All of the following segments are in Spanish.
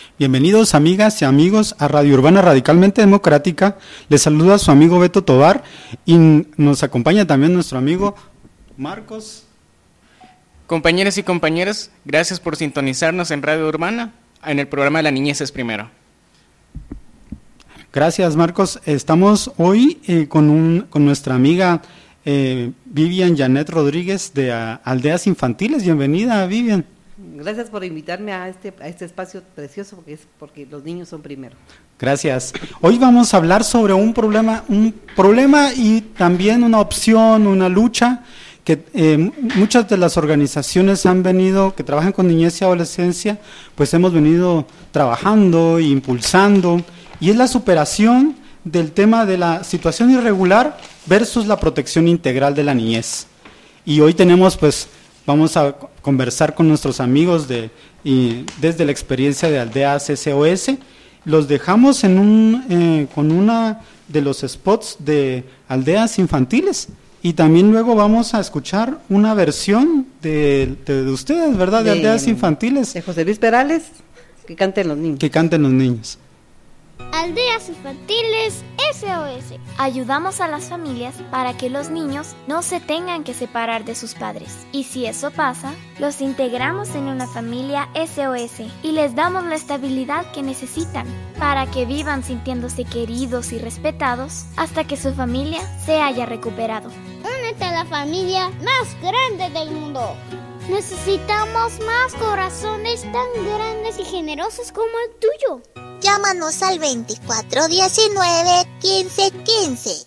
Bienvenidos amigas y amigos a Radio Urbana Radicalmente Democrática. Les saluda su amigo Beto Tobar y nos acompaña también nuestro amigo Marcos. Compañeros y compañeras, gracias por sintonizarnos en Radio Urbana en el programa La Niñez es Primero. Gracias, Marcos. Estamos hoy con nuestra amiga Vivian Janet Rodríguez de Aldeas Infantiles. Bienvenida, Vivian. Gracias por invitarme a este espacio precioso, porque los niños son primero. Gracias. Hoy vamos a hablar sobre un problema y también una opción, una lucha que muchas de las organizaciones que trabajan con niñez y adolescencia, pues hemos venido trabajando e impulsando, y es la superación del tema de la situación irregular versus la protección integral de la niñez. Y hoy vamos a conversar con nuestros amigos desde la experiencia de Aldeas SOS. Los dejamos con una de los spots de Aldeas Infantiles. Y también luego vamos a escuchar una versión de ustedes, ¿verdad? De Aldeas Infantiles. De José Luis Perales, que canten los niños. Aldeas Infantiles SOS. Ayudamos a las familias para que los niños no se tengan que separar de sus padres. Y si eso pasa, los integramos en una familia SOS y les damos la estabilidad que necesitan para que vivan sintiéndose queridos y respetados hasta que su familia se haya recuperado. Únete a la familia más grande del mundo. Necesitamos más corazones tan grandes y generosos como el tuyo. Llámanos al 2419 1515.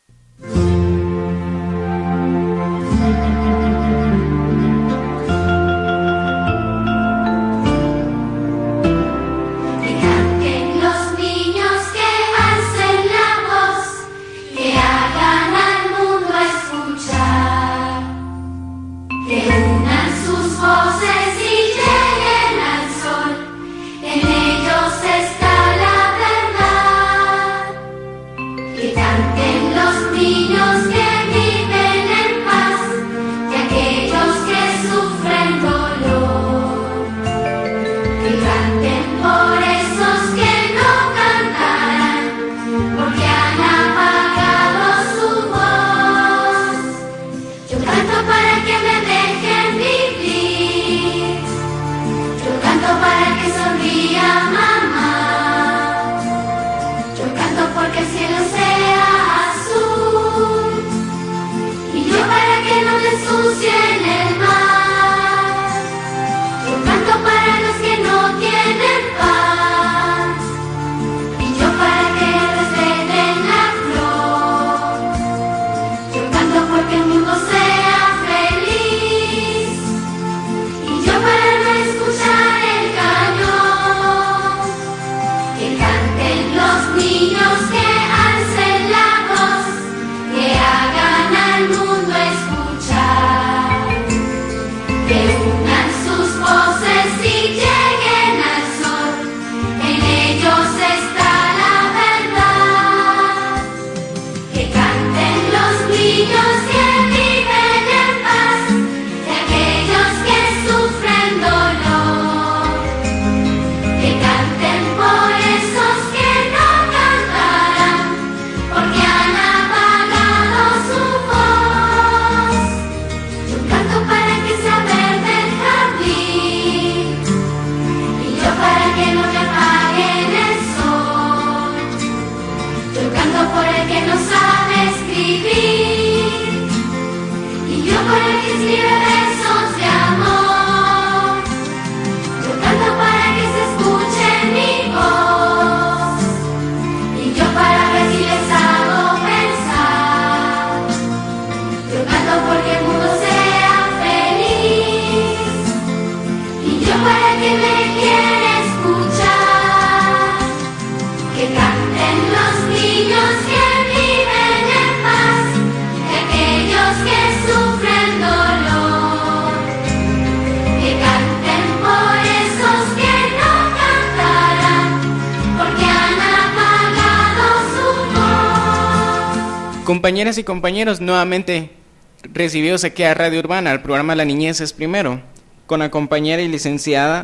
Compañeras y compañeros, nuevamente recibidos aquí a Radio Urbana, al programa La Niñez es Primero, con la compañera y licenciada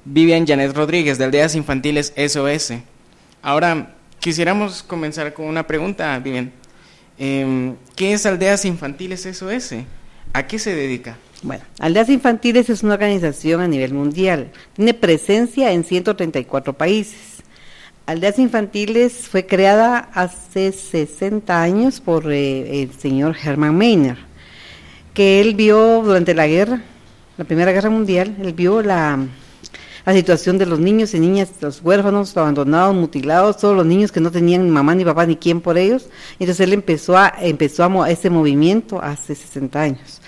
Vivian Janet Rodríguez, de Aldeas Infantiles SOS. Ahora, quisiéramos comenzar con una pregunta, Vivian. ¿Qué es Aldeas Infantiles SOS? ¿A qué se dedica? Bueno, Aldeas Infantiles es una organización a nivel mundial. Tiene presencia en 134 países. Aldeas Infantiles fue creada hace 60 años por el señor Hermann Meiner, que él vio durante la Primera Guerra Mundial, él vio la situación de los niños y niñas, los huérfanos, abandonados, mutilados, todos los niños que no tenían ni mamá ni papá ni quién por ellos. Entonces él empezó a ese movimiento hace 60 años.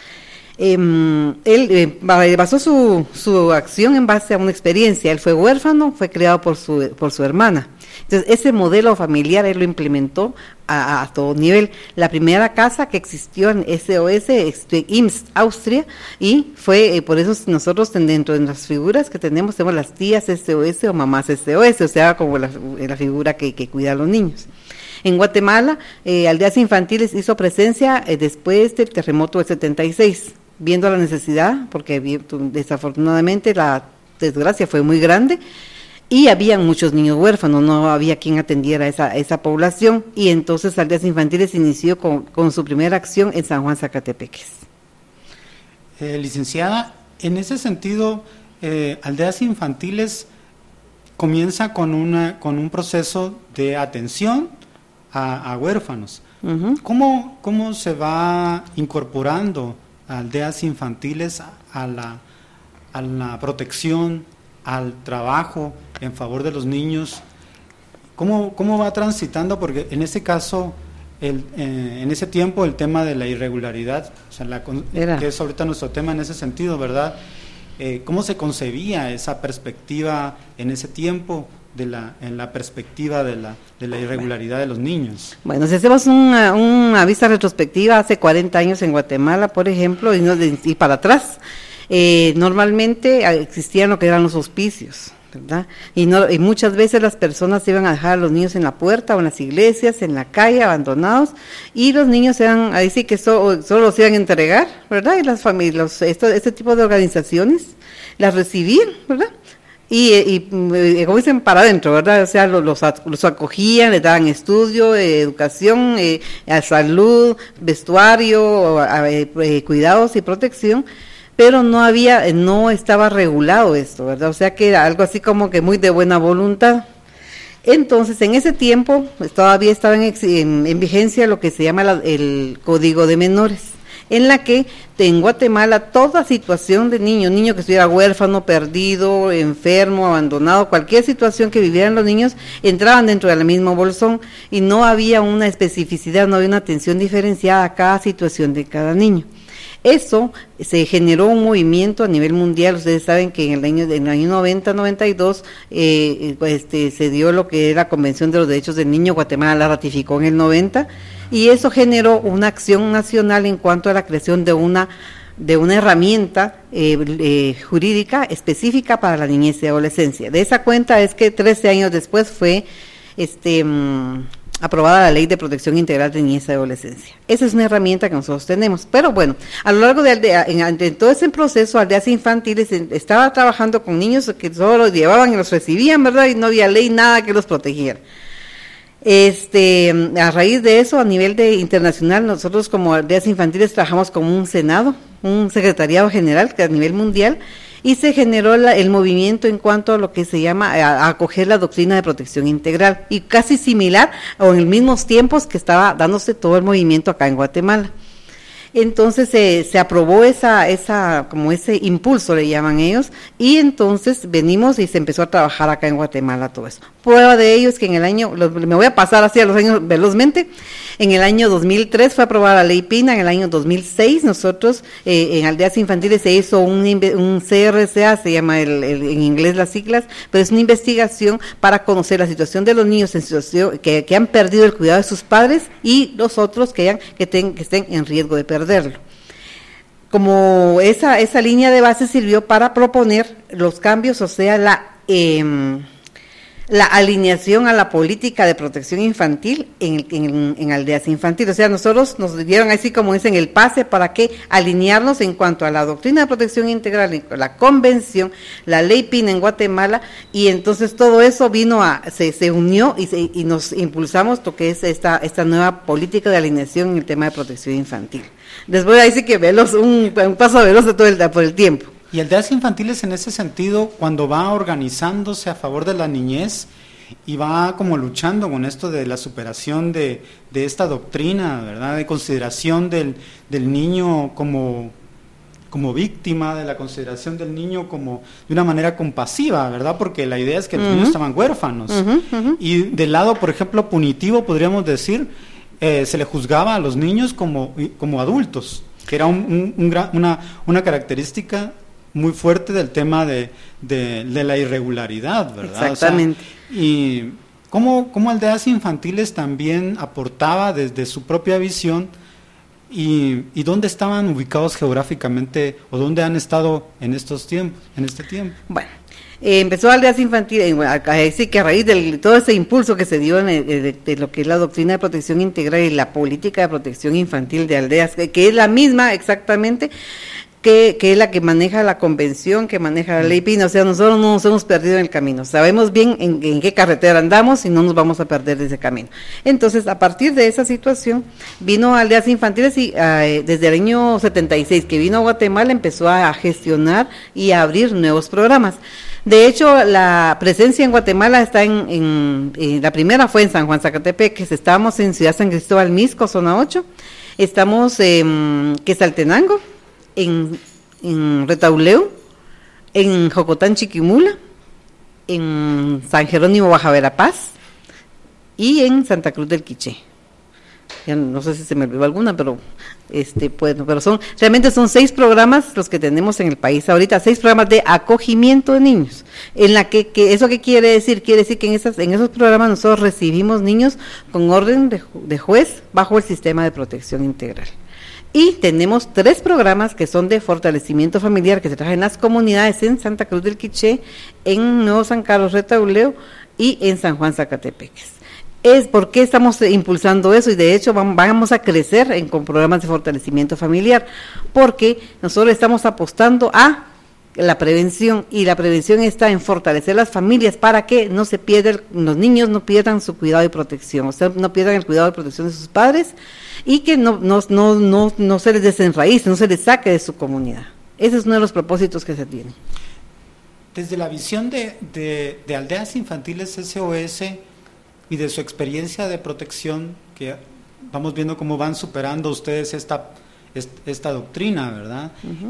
Él basó su acción en base a una experiencia. Él fue huérfano, fue criado por su hermana. Entonces ese modelo familiar él lo implementó a todo nivel. La primera casa que existió en SOS Imst, Austria, y fue por eso nosotros dentro de las figuras que tenemos las tías SOS o mamás SOS, o sea, como la figura que cuida a los niños. En Guatemala, Aldeas Infantiles hizo presencia después del terremoto del 76, viendo la necesidad, porque desafortunadamente la desgracia fue muy grande, y habían muchos niños huérfanos, no había quien atendiera esa población, y entonces Aldeas Infantiles inició con su primera acción en San Juan, Zacatepeques. Licenciada, en ese sentido, Aldeas Infantiles comienza con un proceso de atención a huérfanos. Uh-huh. ¿Cómo se va incorporando Aldeas Infantiles a la protección, al trabajo en favor de los niños? ¿Cómo va transitando? Porque en ese caso, en ese tiempo, el tema de la irregularidad, o sea, que es ahorita nuestro tema en ese sentido, ¿verdad? ¿Cómo se concebía esa perspectiva en ese tiempo, en la perspectiva de la irregularidad de los niños? Bueno, si hacemos una vista retrospectiva, hace 40 años en Guatemala, por ejemplo, y para atrás, normalmente existían lo que eran los hospicios, ¿verdad? Y muchas veces las personas iban a dejar a los niños en la puerta o en las iglesias, en la calle, abandonados, y los niños eran, ahí sí que solo los iban a entregar, ¿verdad? Y las familias, este tipo de organizaciones las recibían, ¿verdad? Y como dicen, para adentro, ¿verdad? O sea, los acogían, les daban estudio, educación, salud, vestuario, cuidados y protección, pero no estaba regulado esto, ¿verdad? O sea que era algo así como que muy de buena voluntad. Entonces, en ese tiempo, todavía estaba en vigencia lo que se llama el Código de Menores, en la que en Guatemala toda situación de niño que estuviera huérfano, perdido, enfermo, abandonado, cualquier situación que vivieran los niños, entraban dentro del mismo bolsón y no había una especificidad, no había una atención diferenciada a cada situación de cada niño. Eso se generó un movimiento a nivel mundial. Ustedes saben que en el año 90-92 se dio lo que era la Convención de los Derechos del Niño. Guatemala la ratificó en el 90 y eso generó una acción nacional en cuanto a la creación de una herramienta jurídica específica para la niñez y adolescencia. De esa cuenta es que 13 años después fue aprobada la Ley de Protección Integral de Niñez y Adolescencia. Esa es una herramienta que nosotros tenemos. Pero bueno, a lo largo de todo ese proceso, Aldeas Infantiles estaba trabajando con niños que solo los llevaban y los recibían, ¿verdad? Y no había ley, nada que los protegiera. A raíz de eso, a nivel internacional, nosotros como Aldeas Infantiles trabajamos con un Senado, un Secretariado General que a nivel mundial, y se generó el movimiento en cuanto a lo que se llama a acoger la doctrina de protección integral, y casi similar o en los mismos tiempos que estaba dándose todo el movimiento acá en Guatemala. Entonces se aprobó como ese impulso le llaman ellos, y entonces venimos y se empezó a trabajar acá en Guatemala todo eso. Prueba de ello es que me voy a pasar así a los años velozmente. En el año 2003 fue aprobada la Ley Pina. En el año 2006 nosotros en Aldeas Infantiles se hizo un CRCA, se llama en inglés las siglas, pero es una investigación para conocer la situación de los niños en situación que han perdido el cuidado de sus padres y los otros que estén en riesgo de perderlo. Como esa línea de base sirvió para proponer los cambios, o sea, la la alineación a la política de protección infantil en aldeas infantiles. O sea, nosotros nos dieron así como dicen el pase para que alinearnos en cuanto a la doctrina de protección integral, la convención, la ley PIN en Guatemala, y entonces todo eso se unió y nos impulsamos lo que es esta nueva política de alineación en el tema de protección infantil. Después ahí sí que veloz, un paso veloz por el tiempo. Y aldeas infantiles en ese sentido, cuando va organizándose a favor de la niñez y va como luchando con esto de la superación de esta doctrina, ¿verdad? De consideración del niño como víctima, de la consideración del niño como de una manera compasiva, ¿verdad? Porque la idea es que los niños estaban huérfanos. Y del lado, por ejemplo, punitivo, podríamos decir, se le juzgaba a los niños como adultos, que era una característica muy fuerte del tema de la irregularidad, ¿verdad? Exactamente. O sea, y cómo aldeas infantiles también aportaba desde su propia visión y dónde estaban ubicados geográficamente o dónde han estado en este tiempo. Bueno, empezó aldeas infantiles, sí que a raíz de todo ese impulso que se dio de lo que es la doctrina de protección integral y la política de protección infantil de aldeas, que es la misma exactamente que es la que maneja la convención, que maneja la ley PIN. O sea, nosotros no nos hemos perdido en el camino, sabemos bien en qué carretera andamos y no nos vamos a perder de ese camino. Entonces, a partir de esa situación, vino Aldeas Infantiles y desde el año 76 que vino a Guatemala empezó a gestionar y a abrir nuevos programas. De hecho, la presencia en Guatemala está la primera fue en San Juan Zacatepec, que estábamos en Ciudad San Cristóbal Mixco, zona 8, estamos en Quetzaltenango, en Retauleu, en Jocotán Chiquimula, en San Jerónimo Baja Verapaz y en Santa Cruz del Quiché. Ya no sé si se me olvidó alguna, pero realmente son 6 programas los que tenemos en el país ahorita, 6 programas de acogimiento de niños, en la que ¿eso qué quiere decir? Quiere decir que en esos programas nosotros recibimos niños con orden de juez bajo el sistema de protección integral. Y tenemos 3 programas que son de fortalecimiento familiar que se trabajan en las comunidades en Santa Cruz del Quiché, en Nuevo San Carlos Retauleu y en San Juan Zacatepec. Es porque estamos impulsando eso y de hecho vamos a crecer con programas de fortalecimiento familiar, porque nosotros estamos apostando a la prevención, y la prevención está en fortalecer las familias para que no se pierdan, los niños no pierdan su cuidado y protección, o sea, no pierdan el cuidado y protección de sus padres y que no se les desenraíce, no se les saque de su comunidad. Ese es uno de los propósitos que se tiene. Desde la visión de Aldeas Infantiles SOS y de su experiencia de protección, que vamos viendo cómo van superando ustedes esta doctrina, ¿verdad?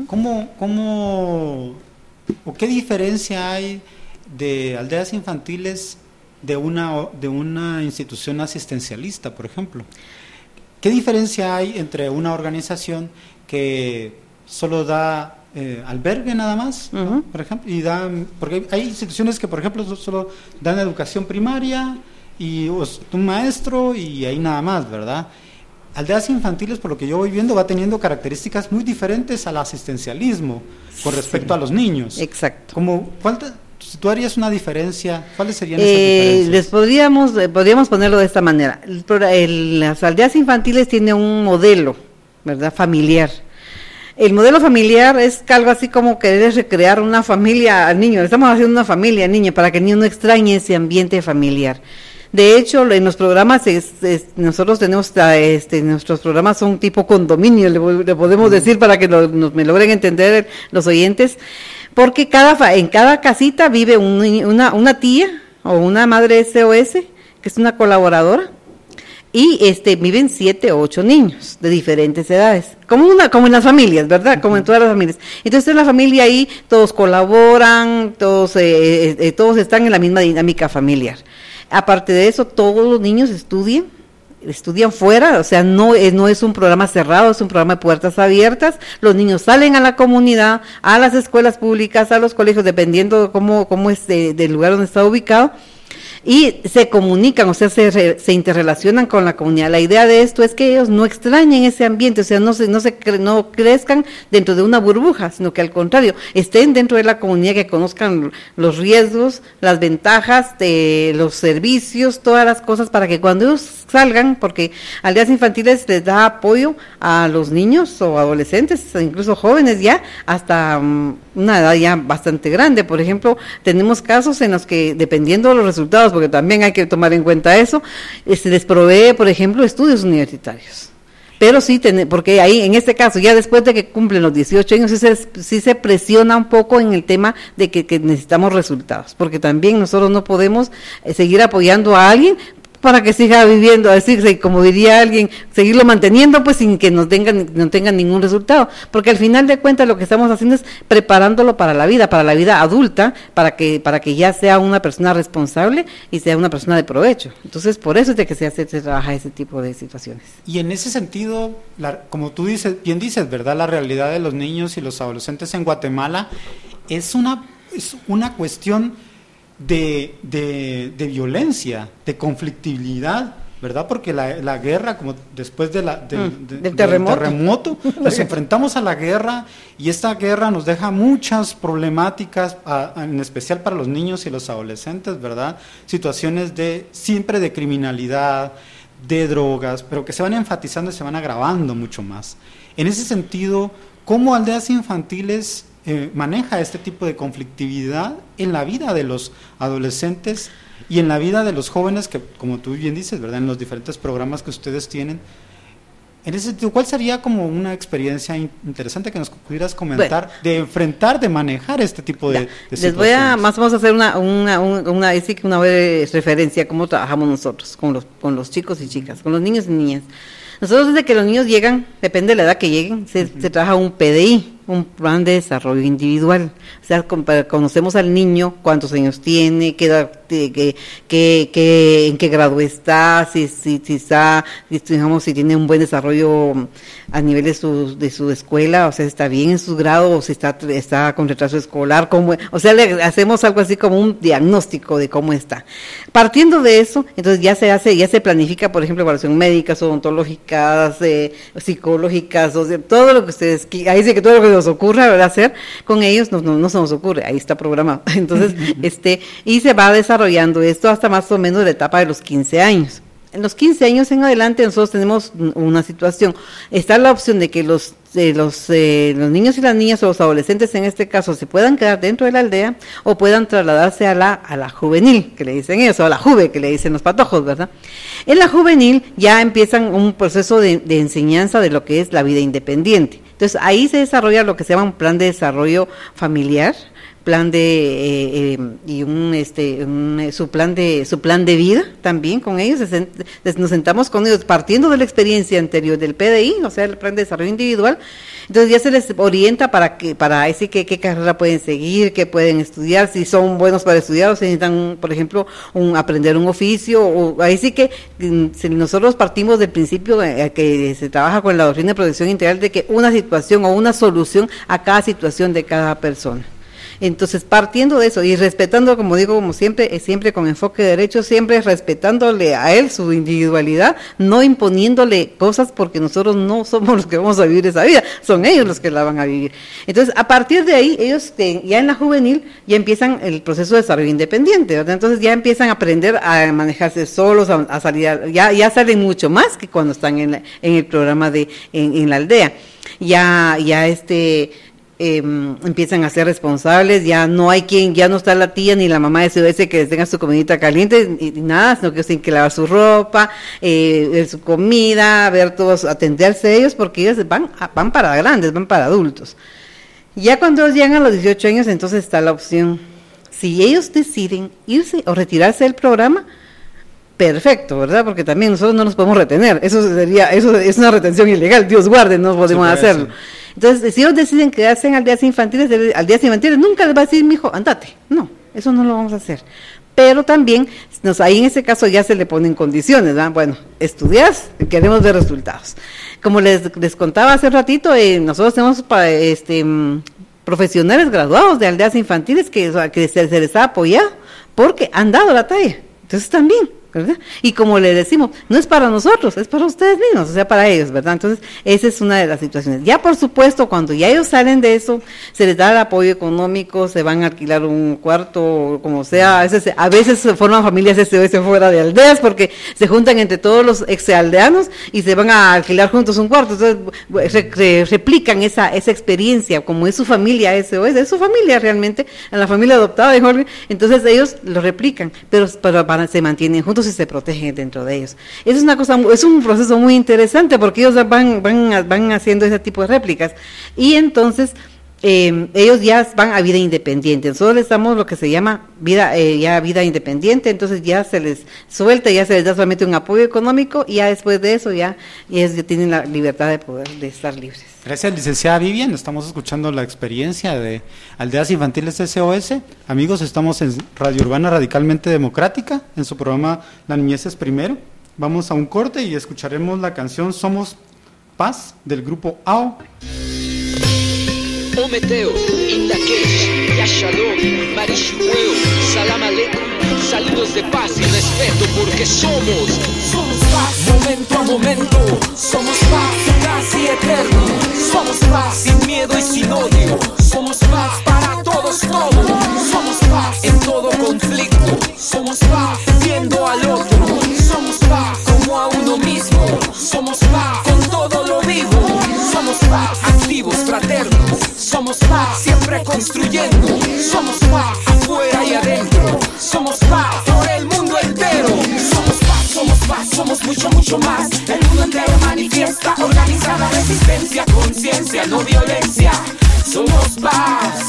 ¿Cómo o qué diferencia hay de Aldeas Infantiles de una institución asistencialista, por ejemplo? ¿Qué diferencia hay entre una organización que solo da albergue nada más, ¿no? Por ejemplo, porque hay instituciones que, por ejemplo, solo dan educación primaria y un maestro y ahí nada más, ¿verdad? Aldeas Infantiles, por lo que yo voy viendo, va teniendo características muy diferentes al asistencialismo con respecto a los niños. Exacto. Si tú harías una diferencia, ¿cuáles serían esas diferencias? Podríamos ponerlo de esta manera. Las aldeas infantiles tienen un modelo, ¿verdad?, familiar. El modelo familiar es algo así como querer recrear una familia al niño. Estamos haciendo una familia al niño para que el niño no extrañe ese ambiente familiar. De hecho, en los programas, nosotros tenemos, nuestros programas son tipo condominio, le podemos decir para que me logren entender los oyentes, porque en cada casita vive una tía o una madre SOS, que es una colaboradora, y viven 7 o 8 niños de diferentes edades, como en las familias, ¿verdad? Como en todas las familias. Entonces en la familia ahí todos colaboran, todos están en la misma dinámica familiar. Aparte de eso, todos los niños estudian fuera, o sea, no es un programa cerrado, es un programa de puertas abiertas. Los niños salen a la comunidad, a las escuelas públicas, a los colegios, dependiendo cómo es del lugar donde está ubicado. y se comunican, o sea, se interrelacionan con la comunidad. La idea de esto es que ellos no extrañen ese ambiente, o sea, no crezcan dentro de una burbuja, sino que al contrario, estén dentro de la comunidad, que conozcan los riesgos, las ventajas de los servicios, todas las cosas, para que cuando ellos salgan, porque Aldeas Infantiles les da apoyo a los niños o adolescentes, incluso jóvenes ya, hasta una edad ya bastante grande. Por ejemplo, tenemos casos en los que, dependiendo de los resultados, porque también hay que tomar en cuenta eso, se les provee, por ejemplo, estudios universitarios. Pero sí, porque ahí, en este caso, ya después de que cumplen los 18 años, sí se presiona un poco en el tema de que necesitamos resultados, porque también nosotros no podemos seguir apoyando a alguien para que siga viviendo, así como diría alguien, seguirlo manteniendo pues sin que no tengan ningún resultado, porque al final de cuentas lo que estamos haciendo es preparándolo para la vida adulta, para que ya sea una persona responsable y sea una persona de provecho. Entonces, por eso es de que se trabaja ese tipo de situaciones. Y en ese sentido, como tú bien dices, ¿verdad? La realidad de los niños y los adolescentes en Guatemala es una cuestión de violencia, de conflictividad, ¿verdad? Porque la guerra, como después del terremoto, nos enfrentamos a la guerra, y esta guerra nos deja muchas problemáticas, en especial para los niños y los adolescentes, ¿verdad? Situaciones siempre de criminalidad, de drogas, pero que se van enfatizando y se van agravando mucho más. En ese sentido, ¿cómo Aldeas Infantiles maneja este tipo de conflictividad en la vida de los adolescentes y en la vida de los jóvenes, que, como tú bien dices, ¿verdad?, en los diferentes programas que ustedes tienen? En ese sentido, ¿cuál sería como una experiencia interesante que nos pudieras comentar, de enfrentar, de manejar este tipo de situaciones? Vamos a hacer una breve referencia a cómo trabajamos nosotros con los chicos y chicas, con los niños y niñas. Nosotros, desde que los niños llegan, depende de la edad que lleguen, se trabaja un PDI, un plan de desarrollo individual. O sea, conocemos al niño, cuántos años tiene, qué edad, en qué grado está, si tiene un buen desarrollo a nivel de su escuela, o sea, está bien en su grado, o si está con retraso escolar, o sea, le hacemos algo así como un diagnóstico de cómo está. Partiendo de eso, entonces ya se planifica, por ejemplo, evaluación médicas, odontológicas, psicológicas, o sea, todo lo que ustedes, ahí sí que todo lo que nos ocurra, ¿verdad?, hacer con ellos, no se nos ocurre, ahí está programado. Entonces, y se va desarrollando esto hasta más o menos la etapa de los 15 años. En los 15 años en adelante nosotros tenemos una situación. Está la opción de que los niños y las niñas, o los adolescentes en este caso, se puedan quedar dentro de la aldea o puedan trasladarse a la juvenil, que le dicen ellos, o a la juve, que le dicen los patojos, ¿verdad? En la juvenil ya empiezan un proceso de enseñanza de lo que es la vida independiente. Entonces ahí se desarrolla lo que se llama un plan de desarrollo familiar, plan de su plan de vida también con ellos. Nos sentamos con ellos partiendo de la experiencia anterior del PDI, o sea, el plan de desarrollo individual. Entonces ya se les orienta para decir qué carrera pueden seguir, qué pueden estudiar, si son buenos para estudiar o si necesitan, por ejemplo, aprender un oficio. O ahí sí que si nosotros partimos del principio que se trabaja con la doctrina de protección integral, de que una situación o una solución a cada situación de cada persona. Entonces, partiendo de eso y respetando, como digo, como siempre con enfoque de derecho, siempre respetándole a él su individualidad, no imponiéndole cosas, porque nosotros no somos los que vamos a vivir esa vida, son ellos los que la van a vivir. Entonces, a partir de ahí, ellos ya en la juvenil ya empiezan el proceso de desarrollo independiente, ¿verdad? Entonces ya empiezan a aprender a manejarse solos, a salir, ya salen mucho más que cuando están en el programa en la aldea. Ya empiezan a ser responsables, ya no está la tía ni la mamá de SOS que les tenga su comidita caliente y nada, sino que ellos tienen que lavar su ropa, ver su comida, ver todos, atenderse a ellos, porque ellos van para grandes, van para adultos. Ya cuando llegan a los 18 años, entonces está la opción, si ellos deciden irse o retirarse del programa, perfecto, ¿verdad? Porque también nosotros no nos podemos retener, eso es una retención ilegal, Dios guarde, no podemos hacerlo. Entonces, si ellos deciden quedarse en Aldeas Infantiles nunca les va a decir, mijo, andate. No, eso no lo vamos a hacer. Pero también, ahí en ese caso ya se le ponen condiciones, ¿verdad? Bueno, estudias, queremos ver resultados. Como les contaba hace ratito, nosotros tenemos profesionales graduados de Aldeas Infantiles que se les ha apoyado porque han dado la talla. Entonces también, ¿verdad? Y como le decimos, no es para nosotros, es para ustedes mismos, o sea, para ellos, ¿verdad? Entonces, esa es una de las situaciones. Ya, por supuesto, cuando ya ellos salen de eso, se les da el apoyo económico, se van a alquilar un cuarto, como sea, a veces se forman familias SOS fuera de aldeas, porque se juntan entre todos los exaldeanos y se van a alquilar juntos un cuarto, entonces replican esa experiencia, como es su familia SOS, es su familia realmente, a la familia adoptada de Jorge, entonces ellos lo replican, pero se mantienen juntos y se protegen dentro de ellos. Eso es una cosa, es un proceso muy interesante porque ellos van haciendo ese tipo de réplicas y entonces ellos ya van a vida independiente. Nosotros les damos lo que se llama vida independiente, entonces ya se les suelta, ya se les da solamente un apoyo económico y ya después de eso ya tienen la libertad de estar libres. Gracias, licenciada Vivian. Estamos escuchando la experiencia de Aldeas Infantiles SOS. Amigos, estamos en Radio Urbana Radicalmente Democrática, en su programa La Niñez es Primero. Vamos a un corte y escucharemos la canción Somos Paz del grupo AO. Ometeo, Indakesh, Yashalom, Marishueo, Salam Aleikum, saludos de paz y respeto porque somos paz, momento a momento, somos paz, casi eterno, somos paz, sin miedo y sin odio, somos paz para todos, somos paz en todo conflicto, somos paz viendo al otro, somos paz como a uno mismo, somos paz con todo lo vivo, somos paz activos, fraternos. Somos paz, siempre construyendo. Somos paz, afuera y adentro. Somos paz, por el mundo entero. Somos paz, somos mucho, mucho más. El mundo entero manifiesta, organizada resistencia, conciencia, no violencia. Somos paz,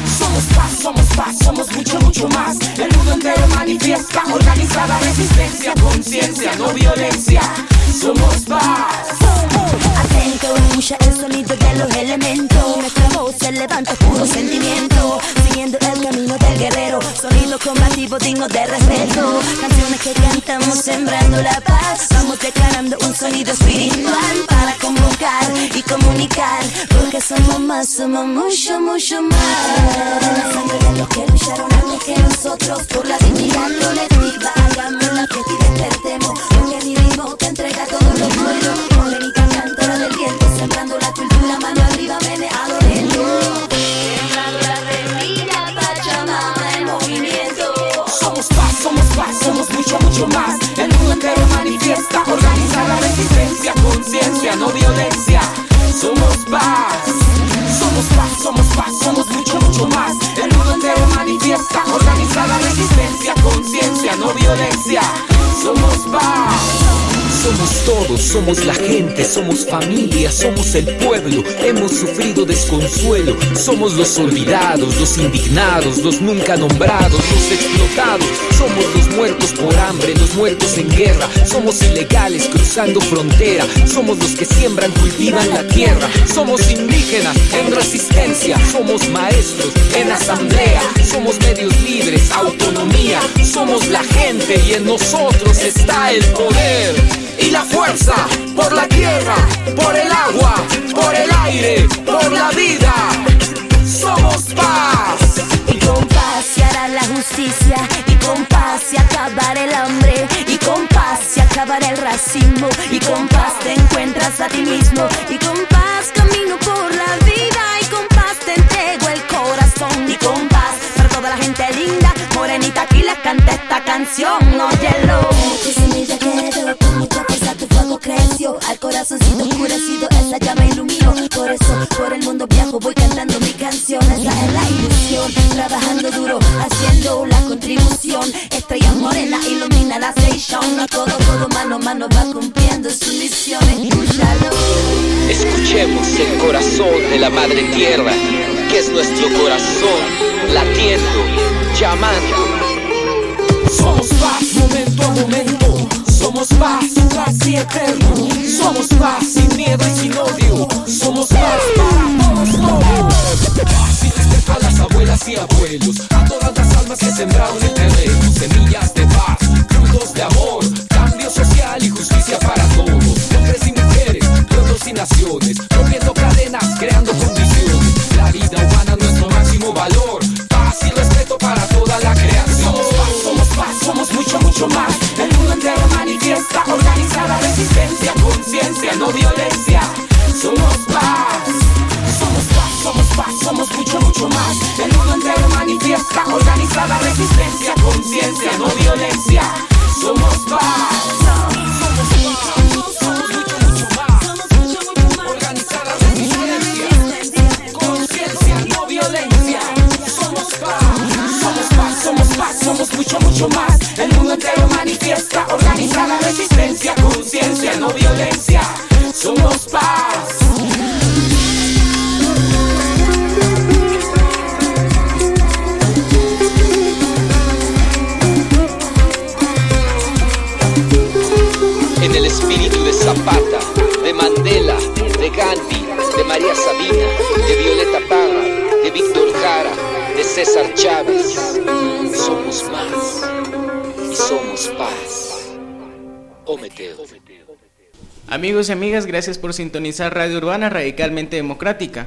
somos mucho, mucho más. El mundo entero manifiesta, organizada resistencia, conciencia, no violencia. Somos paz. Atento, escucha el sonido de los elementos. Nuestra voz se levanta, puro sentimiento. Siguiendo el camino del guerrero. Sonido combativo digno de respeto. Canciones que cantamos sembrando la paz. Vamos declarando un sonido espiritual para convocar y comunicar. Porque somos más, somos mucho, mucho más. La sangre de los que lucharon antes que nosotros. Por la dignidad colectiva hagamos la fiesta y despertemos. Porque mi ritmo te entrega todo lo bueno. Morenita cantora del viento, sembrando la cultura, mano arriba, meneado lento. Sembrando la semilla, Pachamama en movimiento. Somos paz, somos mucho, mucho más. El mundo entero manifiesta, organizada resistencia, conciencia, no violencia. Somos paz, somos mucho, mucho más. El mundo entero manifiesta, organizada resistencia, conciencia, no violencia. Somos paz. Somos todos, somos la gente, somos familia, somos el pueblo, hemos sufrido desconsuelo, somos los olvidados, los indignados, los nunca nombrados, los explotados, somos los muertos por hambre, los muertos en guerra, somos ilegales cruzando frontera, somos los que siembran, cultivan la tierra, somos indígenas en resistencia, somos maestros en asamblea, somos medios libres, autonomía, somos la gente y en nosotros está el poder. Y la fuerza por la tierra, por el agua, por el aire, por la vida. Somos paz. Y con paz se hará la justicia. Y con paz se acabará el hambre. Y con paz se acabará el racismo. Y con paz te encuentras a ti mismo. Y con paz camino por la vida. Y con paz te entrego el corazón. Y con paz para toda la gente linda. Morenita aquí les canta esta canción. Óyelo. Tu semilla quedó con mucha fuerza, tu fuego creció. Al corazoncito oscurecido esa llama iluminó. Por eso por el mundo viajo voy cantando mi canción. Esa es la ilusión, trabajando duro, haciendo la contribución. Estrella morena ilumina la station. No todo mano a mano va cumpliendo su misión. Escúchalo. Escuchemos el corazón de la madre tierra, que es nuestro corazón, latiendo, llamando. Somos paz, momento a momento. Somos paz, casi eterno. Somos paz, sin miedo y sin odio. Somos paz para todos. Paz y respeto a las abuelas y abuelos, a todas las almas que sembraron el terreno. Semillas de paz, frutos de amor, cambio social y justicia para todos. Hombres y mujeres, pueblos y naciones, rompiendo cadenas, creando condiciones. La vida humana, nuestro máximo valor. Paz y respeto para toda la creación. Somos paz, somos mucho, mucho mucho, mucho más. El mundo entero manifiesta, organiza la resistencia, conciencia, no violencia. Somos paz. En el espíritu de Zapata, de Mandela, de Gandhi, de María Sabina, de Violeta Parra, de Víctor Jara, de César Chávez, somos más y somos paz. Ometeo. Amigos y amigas, gracias por sintonizar Radio Urbana Radicalmente Democrática.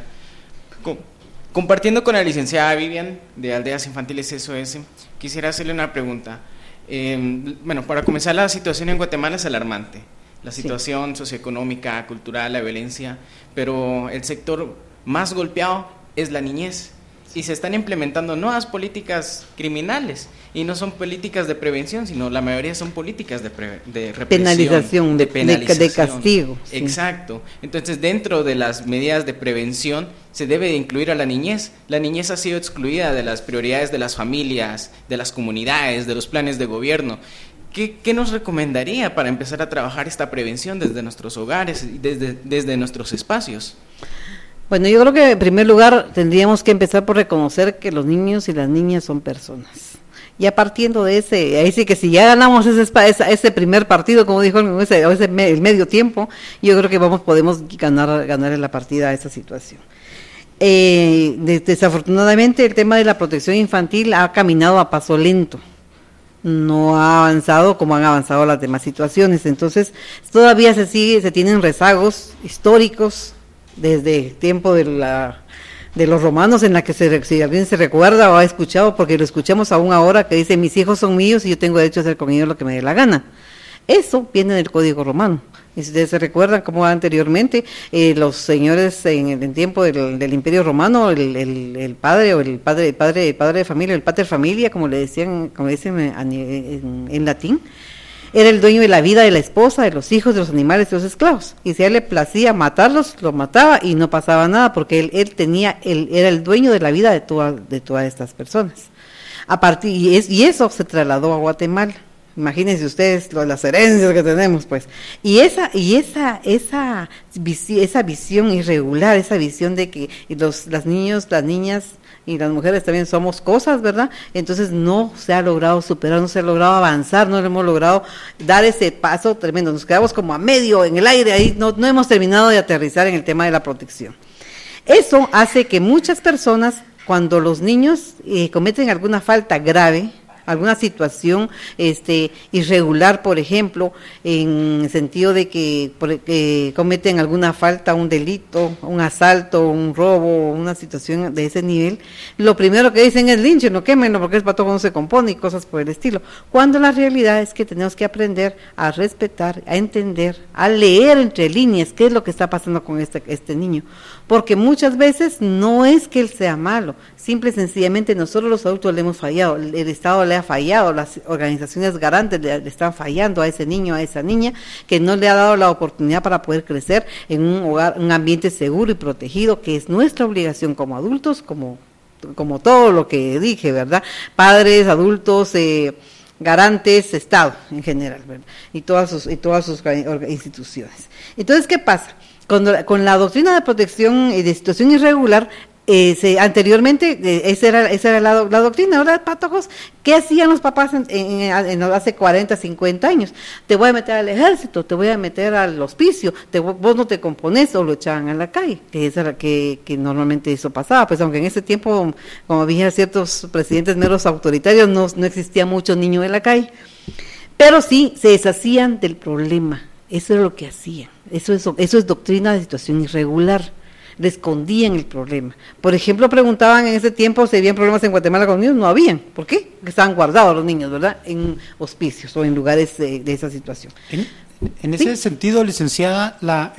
Compartiendo con la licenciada Vivian de Aldeas Infantiles SOS, quisiera hacerle una pregunta. Bueno, para comenzar, la situación en Guatemala es alarmante. La situación socioeconómica, cultural, la violencia, pero el sector más golpeado es la niñez. Y se están implementando nuevas políticas criminales, y no son políticas de prevención, sino la mayoría son políticas de represión, penalización, de castigo. Exacto. Entonces, dentro de las medidas de prevención se debe de incluir a la niñez. La niñez ha sido excluida de las prioridades de las familias, de las comunidades, de los planes de gobierno. ¿Qué nos recomendaría para empezar a trabajar esta prevención desde nuestros hogares y desde nuestros espacios? Bueno, yo creo que en primer lugar tendríamos que empezar por reconocer que los niños y las niñas son personas. Ya partiendo de ese, ahí sí que si ya ganamos ese primer partido, como dijo el medio tiempo, yo creo que podemos ganar la partida a esa situación. Desafortunadamente el tema de la protección infantil ha caminado a paso lento. No ha avanzado como han avanzado las demás situaciones. Entonces, todavía se tienen rezagos históricos desde el tiempo de los romanos, en la que si alguien se recuerda o ha escuchado, porque lo escuchamos aún ahora, que dice: mis hijos son míos y yo tengo derecho a hacer con ellos lo que me dé la gana. Eso viene del Código Romano. Y si ustedes se recuerdan cómo anteriormente los señores en el tiempo del Imperio Romano, el padre de familia, el pater familia, como dicen en latín, era el dueño de la vida de la esposa, de los hijos, de los animales, de los esclavos. Y si a él le placía matarlos, los mataba y no pasaba nada, porque él era el dueño de la vida de todas estas personas. Y eso se trasladó a Guatemala. Imagínense ustedes las herencias que tenemos, pues. Y esa visión irregular, esa visión de que las niñas y las mujeres también somos cosas, ¿verdad? Entonces no se ha logrado superar, no se ha logrado avanzar, no hemos logrado dar ese paso tremendo. Nos quedamos como a medio en el aire, ahí no hemos terminado de aterrizar en el tema de la protección. Eso hace que muchas personas, cuando los niños cometen alguna falta grave, alguna situación irregular, por ejemplo, en el sentido de que cometen alguna falta, un delito, un asalto, un robo, una situación de ese nivel, lo primero que dicen es: línchelo, quémenlo, porque el pato no se compone y cosas por el estilo. Cuando la realidad es que tenemos que aprender a respetar, a entender, a leer entre líneas qué es lo que está pasando con este niño, porque muchas veces no es que él sea malo, simple y sencillamente nosotros los adultos le hemos fallado, el Estado le ha fallado, las organizaciones garantes le están fallando a ese niño, a esa niña, que no le ha dado la oportunidad para poder crecer en un hogar, un ambiente seguro y protegido, que es nuestra obligación como adultos, como todo lo que dije, ¿verdad? Padres, adultos, garantes, Estado en general, ¿verdad? Y todas sus instituciones. Entonces, ¿qué pasa? Con la doctrina de protección y de situación irregular, anteriormente esa era la doctrina. Ahora, patojos, ¿qué hacían los papás hace 40, 50 años? Te voy a meter al ejército, te voy a meter al hospicio, vos no te compones, o lo echaban a la calle, que normalmente eso pasaba, pues aunque en ese tiempo, como dije, ciertos presidentes meros autoritarios, no existía mucho niño en la calle, pero sí se deshacían del problema. Eso es lo que hacían. Eso es doctrina de situación irregular. Le escondían el problema. Por ejemplo, preguntaban en ese tiempo si habían problemas en Guatemala con los niños. No habían. ¿Por qué? Porque estaban guardados los niños, ¿verdad? En hospicios o en lugares de esa situación. En ese sentido, licenciada,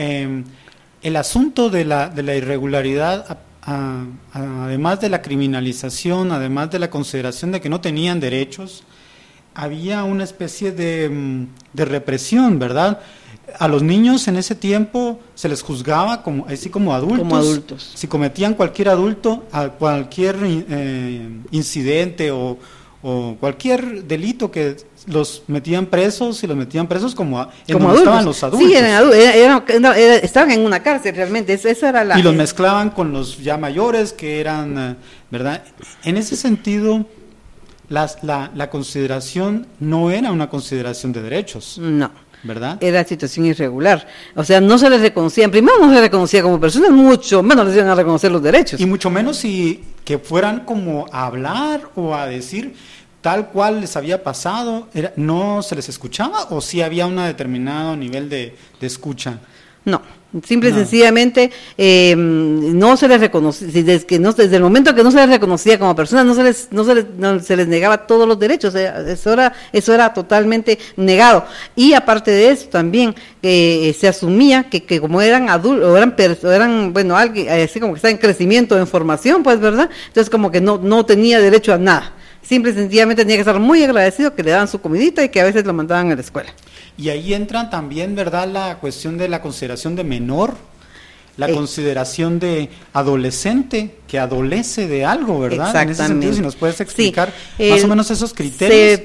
el asunto de la irregularidad, además de la criminalización, además de la consideración de que no tenían derechos, había una especie de represión, ¿verdad? A los niños en ese tiempo se les juzgaba así como adultos. Si cometían cualquier incidente o o cualquier delito que los metían presos y los metían presos como adultos. Estaban los adultos. Sí, estaban en una cárcel realmente, esa era la... Y los mezclaban con los ya mayores que eran, ¿verdad? En ese sentido, la consideración no era una consideración de derechos. No. ¿Verdad? Era situación irregular. O sea, no se les reconocía, primero no se les reconocía como personas, mucho menos les iban a reconocer los derechos. Y mucho menos si que fueran como a hablar o a decir tal cual les había pasado, ¿no se les escuchaba o sí había un determinado nivel de escucha? No, simple y sencillamente no se les reconocía, desde el momento que no se les reconocía como personas, no se les negaba todos los derechos, eso era totalmente negado. Y aparte de eso también se asumía que como eran adultos, o eran bueno, alguien así como que está en crecimiento, en formación, pues, ¿verdad? Entonces como que no tenía derecho a nada. Simple y sencillamente tenía que estar muy agradecido que le daban su comidita y que a veces lo mandaban a la escuela. Y ahí entran también, ¿verdad?, la cuestión de la consideración de menor, la consideración de adolescente, que adolece de algo, ¿verdad? Exactamente. En ese sentido, si nos puedes explicar más o menos esos criterios.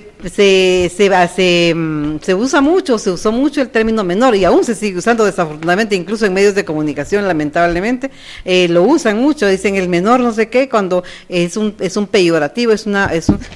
Se usó mucho el término menor y aún se sigue usando desafortunadamente, incluso en medios de comunicación, lamentablemente, lo usan mucho, dicen el menor no sé qué, cuando es un peyorativo, es una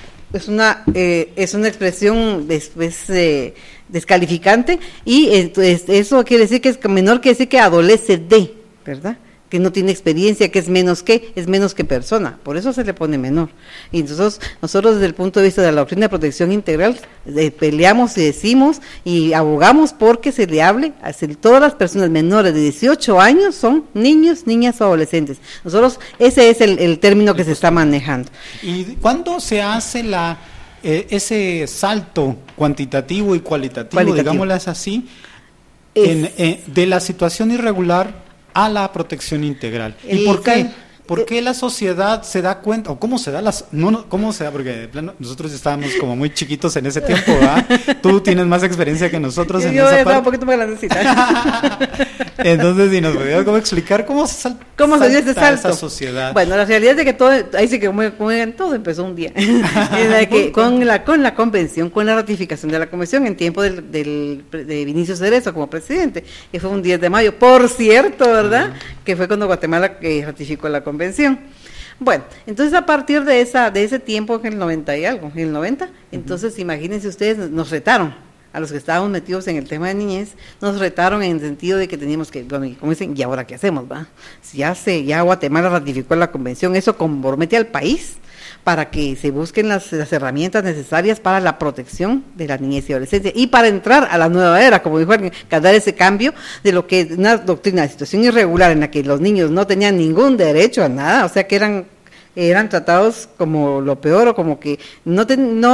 expresión después descalificante, y entonces eso quiere decir que es menor, quiere decir que adolece de, ¿verdad? Que no tiene experiencia, que es menos que persona, por eso se le pone menor. Y nosotros desde el punto de vista de la doctrina de protección integral peleamos y decimos y abogamos porque se le hable a todas las personas menores de 18 años son niños, niñas o adolescentes. Ese es el término que se está manejando. ¿Y cuándo se hace ese salto cuantitativo y cualitativo, digámoslo así, de la situación irregular a la protección integral? ¿Y por qué? ¿Por qué la sociedad se da cuenta? ¿O cómo se da cómo se da? Porque de plano, nosotros estábamos como muy chiquitos en ese tiempo, ¿verdad? Tú tienes más experiencia que nosotros en esa parte. Yo estaba un poquito más grandecita. Entonces, si nos podías cómo ¿cómo se dio ese salto? Esa sociedad? Bueno, la realidad es que todo, ahí sí que todo empezó un día. con la convención, con la ratificación de la convención en tiempo de Vinicio Cerezo como presidente, que fue un 10 de mayo, por cierto, ¿verdad? Que fue cuando Guatemala ratificó la convención. Bueno, entonces a partir de ese tiempo, en el 90 y algo, en el 90, entonces imagínense ustedes, nos retaron a los que estábamos metidos en el tema de niñez, nos retaron en el sentido de que teníamos que, bueno, como dicen, ¿y ahora qué hacemos, va? Ya Guatemala ratificó la convención, eso compromete al país para que se busquen las herramientas necesarias para la protección de la niñez y adolescencia y para entrar a la nueva era, como dijo alguien, que dar ese cambio de lo que una doctrina de situación irregular en la que los niños no tenían ningún derecho a nada, o sea que eran tratados como lo peor, o como que no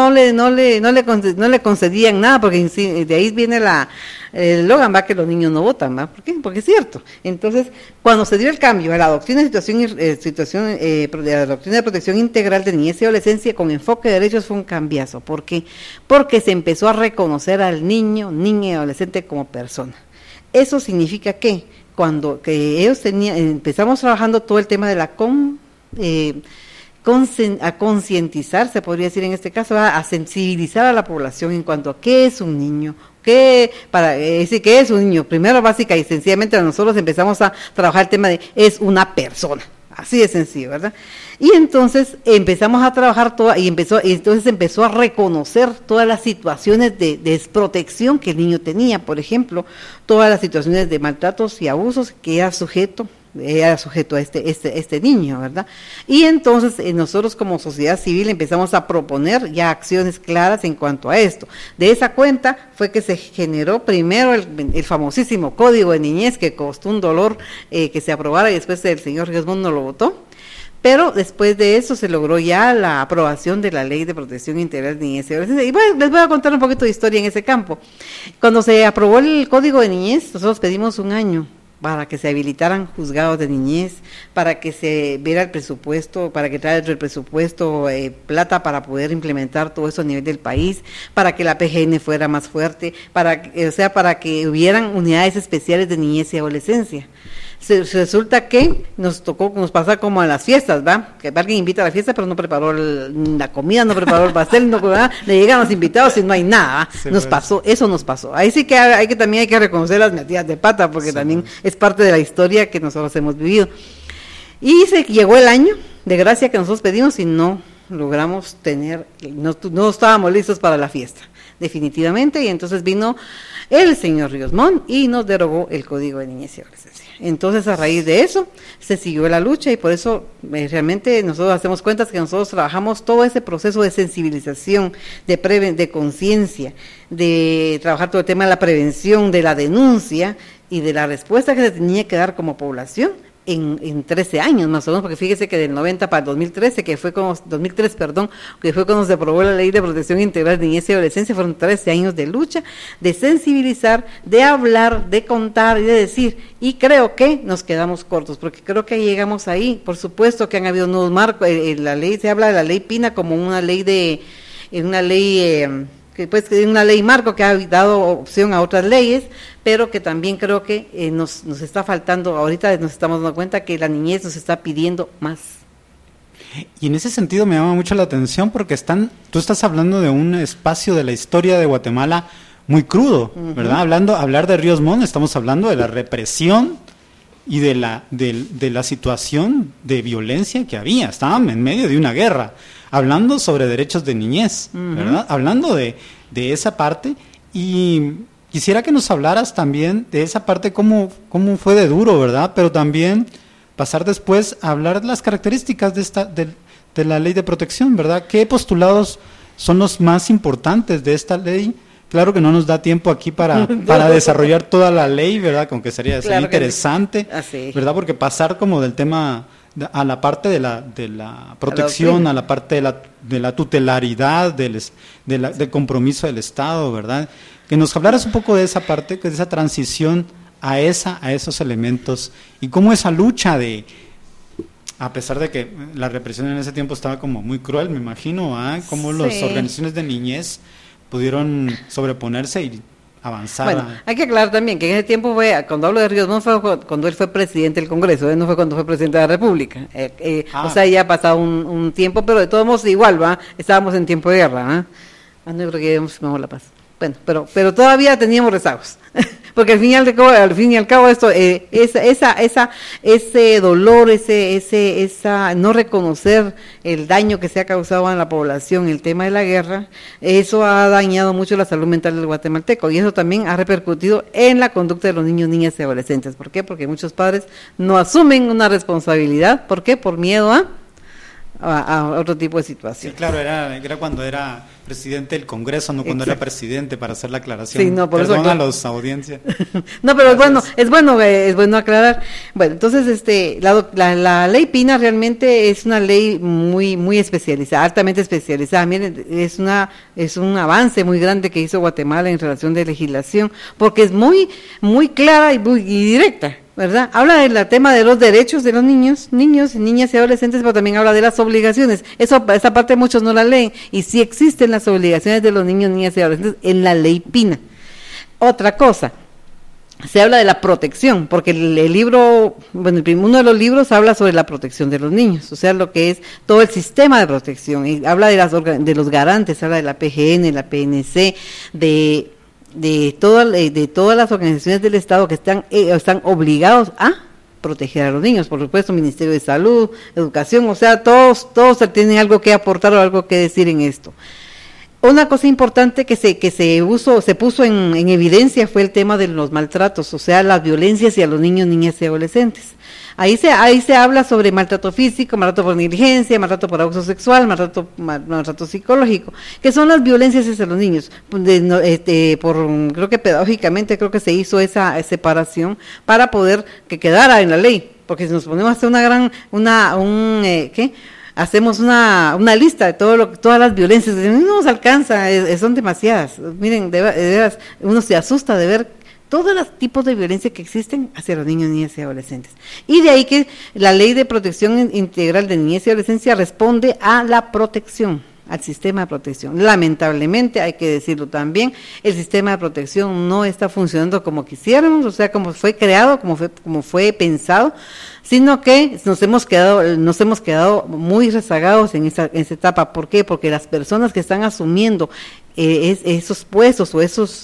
le concedían nada, porque de ahí viene el eslogan, va, que los niños no votan, va. ¿Por qué? Porque es cierto. Entonces, cuando se dio el cambio a la doctrina de la doctrina de protección integral de niñez y adolescencia con enfoque de derechos, fue un cambiazo. ¿Por qué? Porque se empezó a reconocer al niño, niña y adolescente como persona. Eso significa que empezamos trabajando todo el tema de la a concientizar, se podría decir en este caso, a sensibilizar a la población en cuanto a qué es un niño, qué es un niño. Primero, básica y sencillamente, nosotros empezamos a trabajar el tema de es una persona, así de sencillo, ¿verdad? Y entonces empezamos a trabajar entonces empezó a reconocer todas las situaciones de desprotección que el niño tenía, por ejemplo, todas las situaciones de maltratos y abusos que era sujeto a este niño, ¿verdad? Y entonces nosotros como sociedad civil empezamos a proponer ya acciones claras en cuanto a esto. De esa cuenta fue que se generó primero el famosísimo Código de Niñez, que costó un dolor que se aprobara, y después el señor Gesmund no lo votó. Pero después de eso se logró ya la aprobación de la Ley de Protección Integral de Niñez y Adolescencia. Y bueno, les voy a contar un poquito de historia en ese campo. Cuando se aprobó el Código de Niñez, nosotros pedimos un año para que se habilitaran juzgados de niñez, para que se viera el presupuesto, para que traiga dentro del presupuesto plata para poder implementar todo eso a nivel del país, para que la PGN fuera más fuerte, para que hubieran unidades especiales de niñez y adolescencia. Resulta que nos pasa como a las fiestas, ¿va? Que alguien invita a la fiesta, pero no preparó la comida, no preparó el pastel, le llegan los invitados y no hay nada, ¿va? Eso nos pasó. Ahí sí que también hay que reconocer las metidas de pata, porque también es parte de la historia que nosotros hemos vivido. Y llegó el año de gracia que nosotros pedimos y no logramos no estábamos listos para la fiesta, definitivamente, y entonces vino el señor Ríos Montt y nos derogó el Código de Niñez y Adolescencia. Entonces, a raíz de eso, se siguió la lucha y por eso realmente nosotros hacemos cuentas que nosotros trabajamos todo ese proceso de sensibilización, de conciencia, de trabajar todo el tema de la prevención, de la denuncia y de la respuesta que se tenía que dar como población en 13 años más o menos, porque fíjese que del 90 para el 2003, que fue cuando se aprobó la Ley de Protección Integral de Niñez y Adolescencia, fueron 13 años de lucha, de sensibilizar, de hablar, de contar y de decir, y creo que nos quedamos cortos, porque creo que llegamos ahí. Por supuesto que han habido nuevos marcos, la ley, se habla de la Ley Pina como una ley una ley marco que ha dado opción a otras leyes, pero que también creo que nos está faltando, ahorita nos estamos dando cuenta que la niñez nos está pidiendo más. Y en ese sentido me llama mucho la atención porque tú estás hablando de un espacio de la historia de Guatemala muy crudo, ¿verdad? Hablar de Ríos Montt, estamos hablando de la represión y de la situación de violencia que había. Estaban en medio de una guerra, hablando sobre derechos de niñez, ¿verdad? Hablando de esa parte, y quisiera que nos hablaras también de esa parte, cómo fue de duro, ¿verdad? Pero también pasar después a hablar de las características de la ley de protección, ¿verdad? ¿Qué postulados son los más importantes de esta ley? Claro que no nos da tiempo aquí para desarrollar toda la ley, ¿verdad? Como que sería interesante, sí. ¿Verdad? Porque pasar como del tema a la parte de la protección, a la parte de la tutelaridad, del compromiso del Estado, ¿verdad? Que nos hablaras un poco de esa parte, de esa transición a esos elementos, y cómo esa lucha a pesar de que la represión en ese tiempo estaba como muy cruel, me imagino, cómo las organizaciones de niñez pudieron sobreponerse y avanzar. Bueno, hay que aclarar también que en ese tiempo cuando hablo de Ríos Montt, fue cuando él fue presidente del Congreso, no fue cuando fue presidente de la República. O sea, ya ha pasado un tiempo, pero de todos modos igual, estábamos en tiempo de guerra. No creo que habíamos firmado la paz. Bueno, pero todavía teníamos rezagos, porque al fin y al cabo esto, ese dolor, esa no reconocer el daño que se ha causado a la población, el tema de la guerra, eso ha dañado mucho la salud mental del guatemalteco, y eso también ha repercutido en la conducta de los niños, niñas y adolescentes. ¿Por qué? Porque muchos padres no asumen una responsabilidad. ¿Por qué? Por miedo a otro tipo de situación. Sí, claro, era cuando era presidente del Congreso, no cuando era presidente, para hacer la aclaración. Sí, no, por Perdón eso, a los audiencias. No, pero es bueno aclarar. Bueno, entonces la ley Pina realmente es una ley muy especializada, altamente especializada. Miren, es un avance muy grande que hizo Guatemala en relación de legislación, porque es muy clara y directa, ¿verdad? Habla del tema de los derechos de los niños, niñas y adolescentes, pero también habla de las obligaciones. Esa parte muchos no la leen, y sí existen las obligaciones de los niños, niñas y adolescentes en la ley Pina. Otra cosa, se habla de la protección, porque el libro, uno de los libros habla sobre la protección de los niños, o sea, lo que es todo el sistema de protección, y habla de los garantes, habla de la PGN, la PNC, de todas las organizaciones del Estado que están obligados a proteger a los niños, por supuesto, Ministerio de Salud, Educación, o sea, todos tienen algo que aportar o algo que decir en esto. Una cosa importante que se puso en evidencia fue el tema de los maltratos, o sea, las violencias hacia los niños, niñas y adolescentes. Ahí se habla sobre maltrato físico, maltrato por negligencia, maltrato por abuso sexual, maltrato psicológico, que son las violencias hacia los niños. Creo que pedagógicamente se hizo esa separación para poder que quedara en la ley, porque si nos ponemos a hacer hacemos una lista de todas las violencias, no nos alcanza, son demasiadas. Miren, de veras, uno se asusta de ver todos los tipos de violencia que existen hacia los niños, niñas y adolescentes. Y de ahí que la Ley de Protección Integral de Niñez y Adolescencia responde a la protección, al sistema de protección. Lamentablemente, hay que decirlo también, el sistema de protección no está funcionando como quisiéramos, o sea, como fue creado, como fue pensado, sino que nos hemos quedado muy rezagados en esa etapa. ¿Por qué? Porque las personas que están asumiendo esos puestos o esos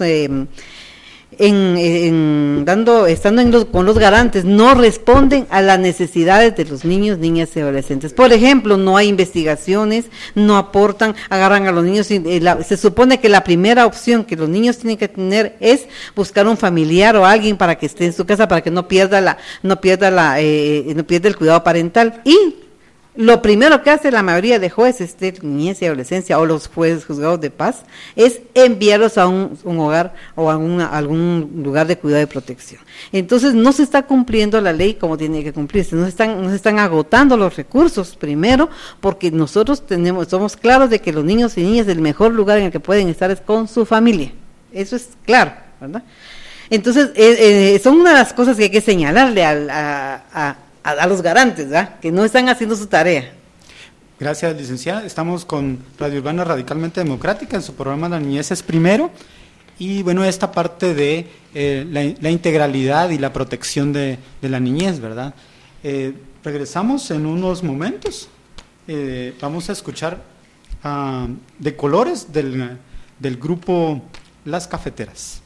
estando con los garantes, no responden a las necesidades de los niños, niñas y adolescentes. Por ejemplo, no hay investigaciones, no aportan, agarran a los niños. Se supone que la primera opción que los niños tienen que tener es buscar un familiar o alguien para que esté en su casa, para que no pierda el cuidado parental. Y lo primero que hace la mayoría de jueces de niñez y adolescencia o los jueces juzgados de paz es enviarlos a un hogar o a algún lugar de cuidado y protección. Entonces no se está cumpliendo la ley como tiene que cumplirse, nos están agotando los recursos, primero porque nosotros somos claros de que los niños y niñas el mejor lugar en el que pueden estar es con su familia, eso es claro, ¿verdad? Entonces son una de las cosas que hay que señalarle a los garantes, ¿verdad? Que no están haciendo su tarea. Gracias, licenciada. Estamos con Radio Urbana Radicalmente Democrática en su programa La Niñez es Primero. Y bueno, esta parte de la integralidad y la protección de la niñez, ¿verdad? Regresamos en unos momentos. Vamos a escuchar De Colores del grupo Las Cafeteras.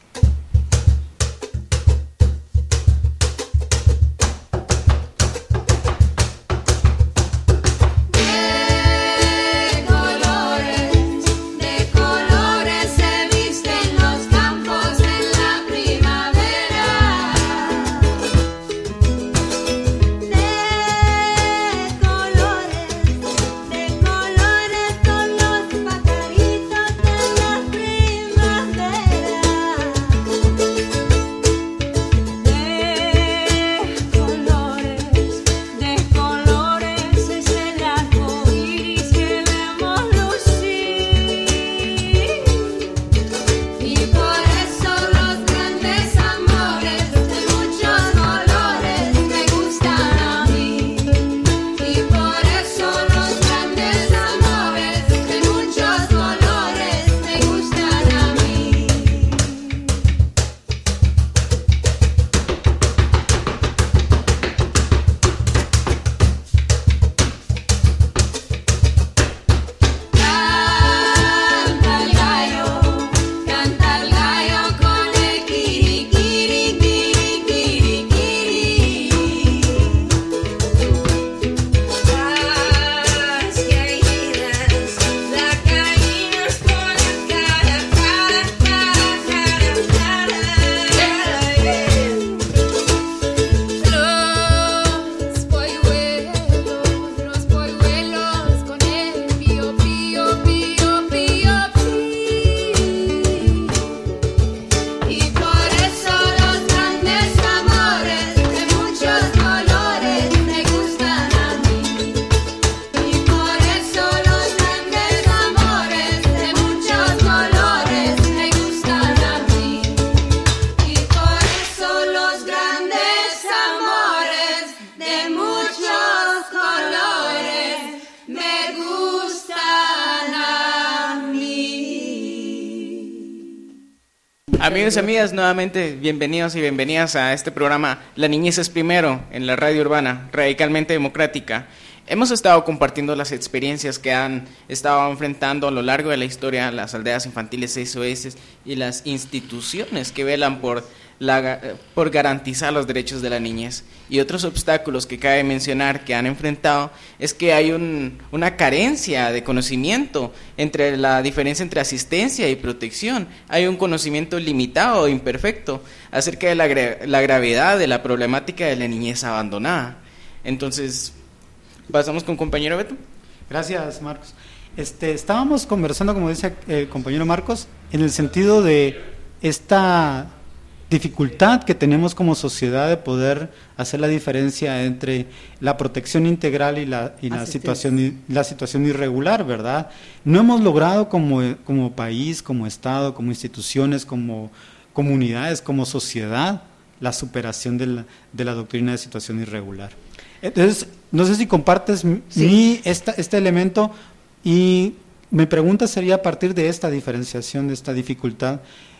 Amigos y amigas, nuevamente bienvenidos y bienvenidas a este programa La Niñez es Primero en la Radio Urbana Radicalmente Democrática. Hemos estado compartiendo las experiencias que han estado enfrentando a lo largo de la historia las aldeas infantiles SOS y las instituciones que velan por garantizar los derechos de la niñez. Y otros obstáculos que cabe mencionar que han enfrentado es que hay una carencia de conocimiento entre la diferencia entre asistencia y protección. Hay un conocimiento limitado e imperfecto acerca de la gravedad de la problemática de la niñez abandonada. Entonces, pasamos con compañero Beto. Gracias, Marcos. Estábamos conversando, como dice el compañero Marcos, en el sentido de esta dificultad que tenemos como sociedad de poder hacer la diferencia entre la protección integral y la situación irregular, ¿verdad? No hemos logrado como país, como Estado, como instituciones, como comunidades, como sociedad, la superación de la doctrina de situación irregular. Entonces, no sé si compartes este elemento y mi pregunta sería a partir de esta diferenciación, de esta dificultad,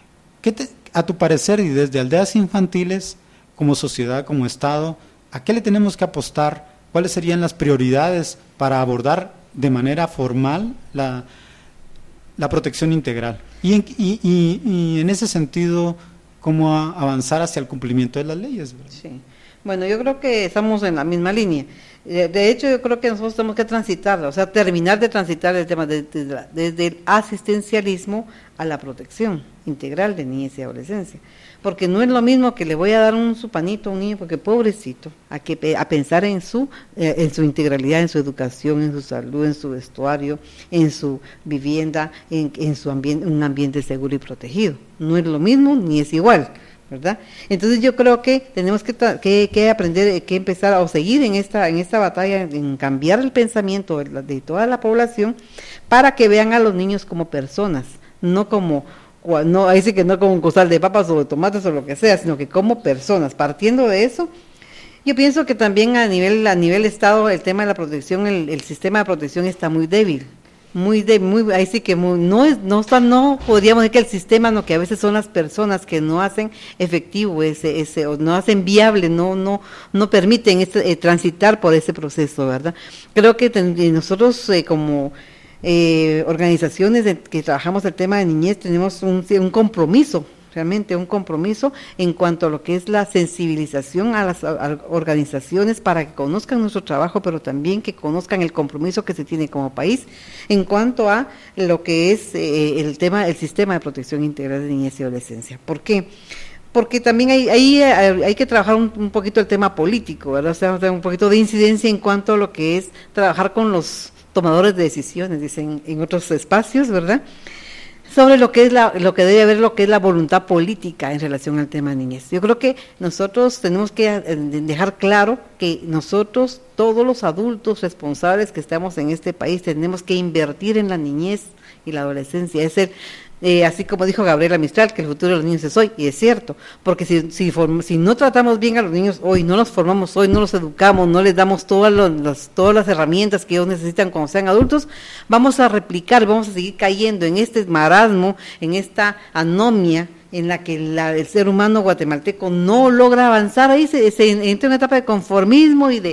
a tu parecer y desde Aldeas Infantiles, como sociedad, como Estado, ¿a qué le tenemos que apostar? ¿Cuáles serían las prioridades para abordar de manera formal la protección integral? Y en ese sentido, ¿cómo avanzar hacia el cumplimiento de las leyes? ¿Verdad? Sí. Bueno, yo creo que estamos en la misma línea. De hecho, yo creo que nosotros tenemos que transitar, o sea, terminar de transitar el tema desde el asistencialismo a la protección integral de niñez y adolescencia. Porque no es lo mismo que le voy a dar su panito a un niño, porque pobrecito, a pensar en su integralidad, en su educación, en su salud, en su vestuario, en su vivienda, en su ambiente, un ambiente seguro y protegido. No es lo mismo ni es igual, ¿verdad? Entonces yo creo que tenemos que aprender, que empezar a seguir en esta batalla, en cambiar el pensamiento de toda la población, para que vean a los niños como personas, no como un costal de papas o de tomates o lo que sea, sino que como personas. Partiendo de eso, yo pienso que también a nivel Estado el tema de la protección, el sistema de protección está muy débil. Ahí sí que no podríamos decir que el sistema, no, que a veces son las personas que no hacen efectivo ese o no hacen viable, no permiten transitar por ese proceso, ¿verdad? Creo que nosotros como organizaciones que trabajamos el tema de niñez tenemos un compromiso, realmente un compromiso en cuanto a lo que es la sensibilización a las organizaciones para que conozcan nuestro trabajo, pero también que conozcan el compromiso que se tiene como país en cuanto a lo que es el sistema de protección integral de niñez y adolescencia. ¿Por qué? Porque también hay que trabajar un poquito el tema político, ¿verdad? O sea, un poquito de incidencia en cuanto a lo que es trabajar con los tomadores de decisiones, dicen en otros espacios, ¿verdad?, sobre lo que debe haber, lo que es la voluntad política en relación al tema de niñez. Yo creo que nosotros tenemos que dejar claro que nosotros, todos los adultos responsables que estamos en este país, tenemos que invertir en la niñez y la adolescencia. Es así como dijo Gabriela Mistral, que el futuro de los niños es hoy, y es cierto, porque si no tratamos bien a los niños hoy, no los formamos hoy, no los educamos, no les damos todas las herramientas que ellos necesitan cuando sean adultos, vamos a replicar, vamos a seguir cayendo en este marasmo, en esta anomia en la que el ser humano guatemalteco no logra avanzar. Ahí se entra en una etapa de conformismo y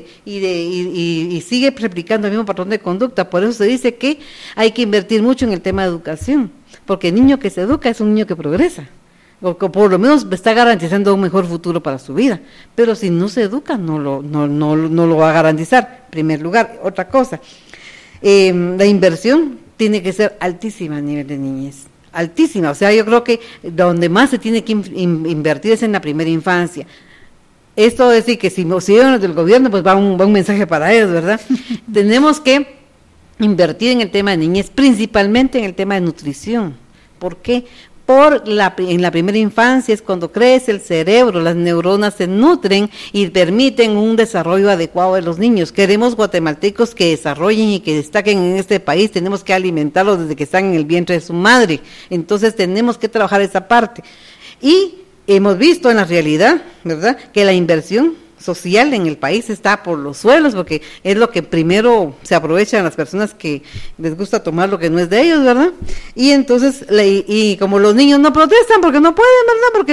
sigue replicando el mismo patrón de conducta. Por eso se dice que hay que invertir mucho en el tema de educación, porque el niño que se educa es un niño que progresa, o que por lo menos está garantizando un mejor futuro para su vida. Pero si no se educa, no lo va a garantizar. En primer lugar, otra cosa, la inversión tiene que ser altísima a nivel de niñez. Altísima, o sea, yo creo que donde más se tiene que invertir es en la primera infancia. Esto es decir que si vienen del gobierno, pues va un mensaje para ellos, ¿verdad? Tenemos que invertir en el tema de niñez, principalmente en el tema de nutrición. ¿Por qué? En la primera infancia es cuando crece el cerebro, las neuronas se nutren y permiten un desarrollo adecuado de los niños. Queremos guatemaltecos que desarrollen y que destaquen en este país, tenemos que alimentarlos desde que están en el vientre de su madre. Entonces tenemos que trabajar esa parte. Y hemos visto en la realidad, ¿verdad?, que la inversión social en el país está por los suelos, porque es lo que primero se aprovechan las personas que les gusta tomar lo que no es de ellos, ¿verdad? Y entonces, y como los niños no protestan porque no pueden, ¿verdad?, porque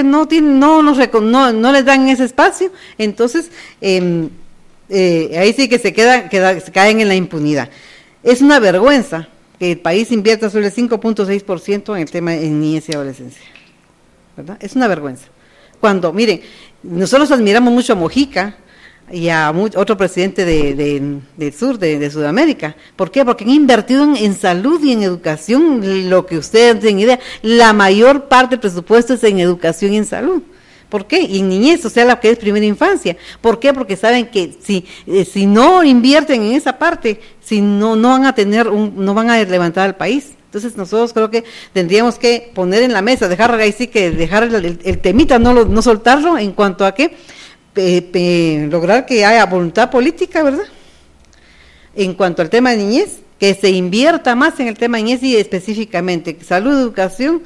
no les dan ese espacio, entonces ahí sí que se caen en la impunidad. Es una vergüenza que el país invierta solo el 5.6% en el tema de niñez y adolescencia, ¿verdad? Es una vergüenza. Cuando, miren, nosotros admiramos mucho a Mojica y a otro presidente del sur, de Sudamérica. ¿Por qué? Porque han invertido en salud y en educación, lo que ustedes tienen idea. La mayor parte del presupuesto es en educación y en salud. ¿Por qué? Y en niñez, o sea, la que es primera infancia. ¿Por qué? Porque saben que si no invierten en esa parte, no van a levantar al país. Entonces nosotros creo que tendríamos que poner en la mesa, dejar el temita, no soltarlo, en cuanto a que lograr que haya voluntad política, ¿verdad? En cuanto al tema de niñez, que se invierta más en el tema de niñez y específicamente salud, educación,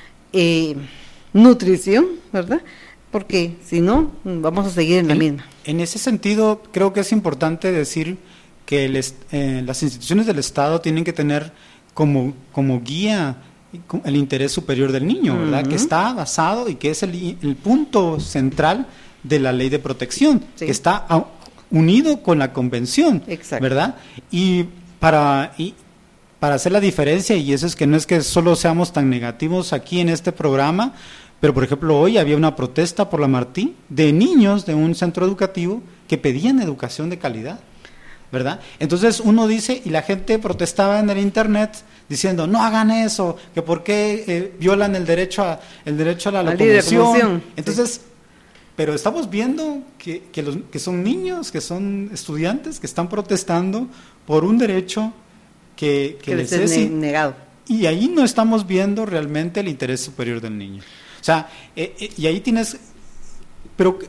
nutrición, ¿verdad? Porque si no, vamos a seguir en la misma. En ese sentido, creo que es importante decir que las instituciones del Estado tienen que tener como guía el interés superior del niño, ¿verdad? Que está basado y que es el punto central de la ley de protección, que está unido con la convención, ¿verdad? Y para hacer la diferencia, y eso es que no es que solo seamos tan negativos aquí en este programa, pero por ejemplo hoy había una protesta por la Martí de niños de un centro educativo que pedían educación de calidad, ¿verdad? Entonces uno dice, y la gente protestaba en el internet diciendo, no hagan eso, que por qué violan el derecho a la locomoción. Entonces, pero estamos viendo que son niños, que son estudiantes, que están protestando por un derecho que les es negado. Y ahí no estamos viendo realmente el interés superior del niño. O sea, y ahí tienes, pero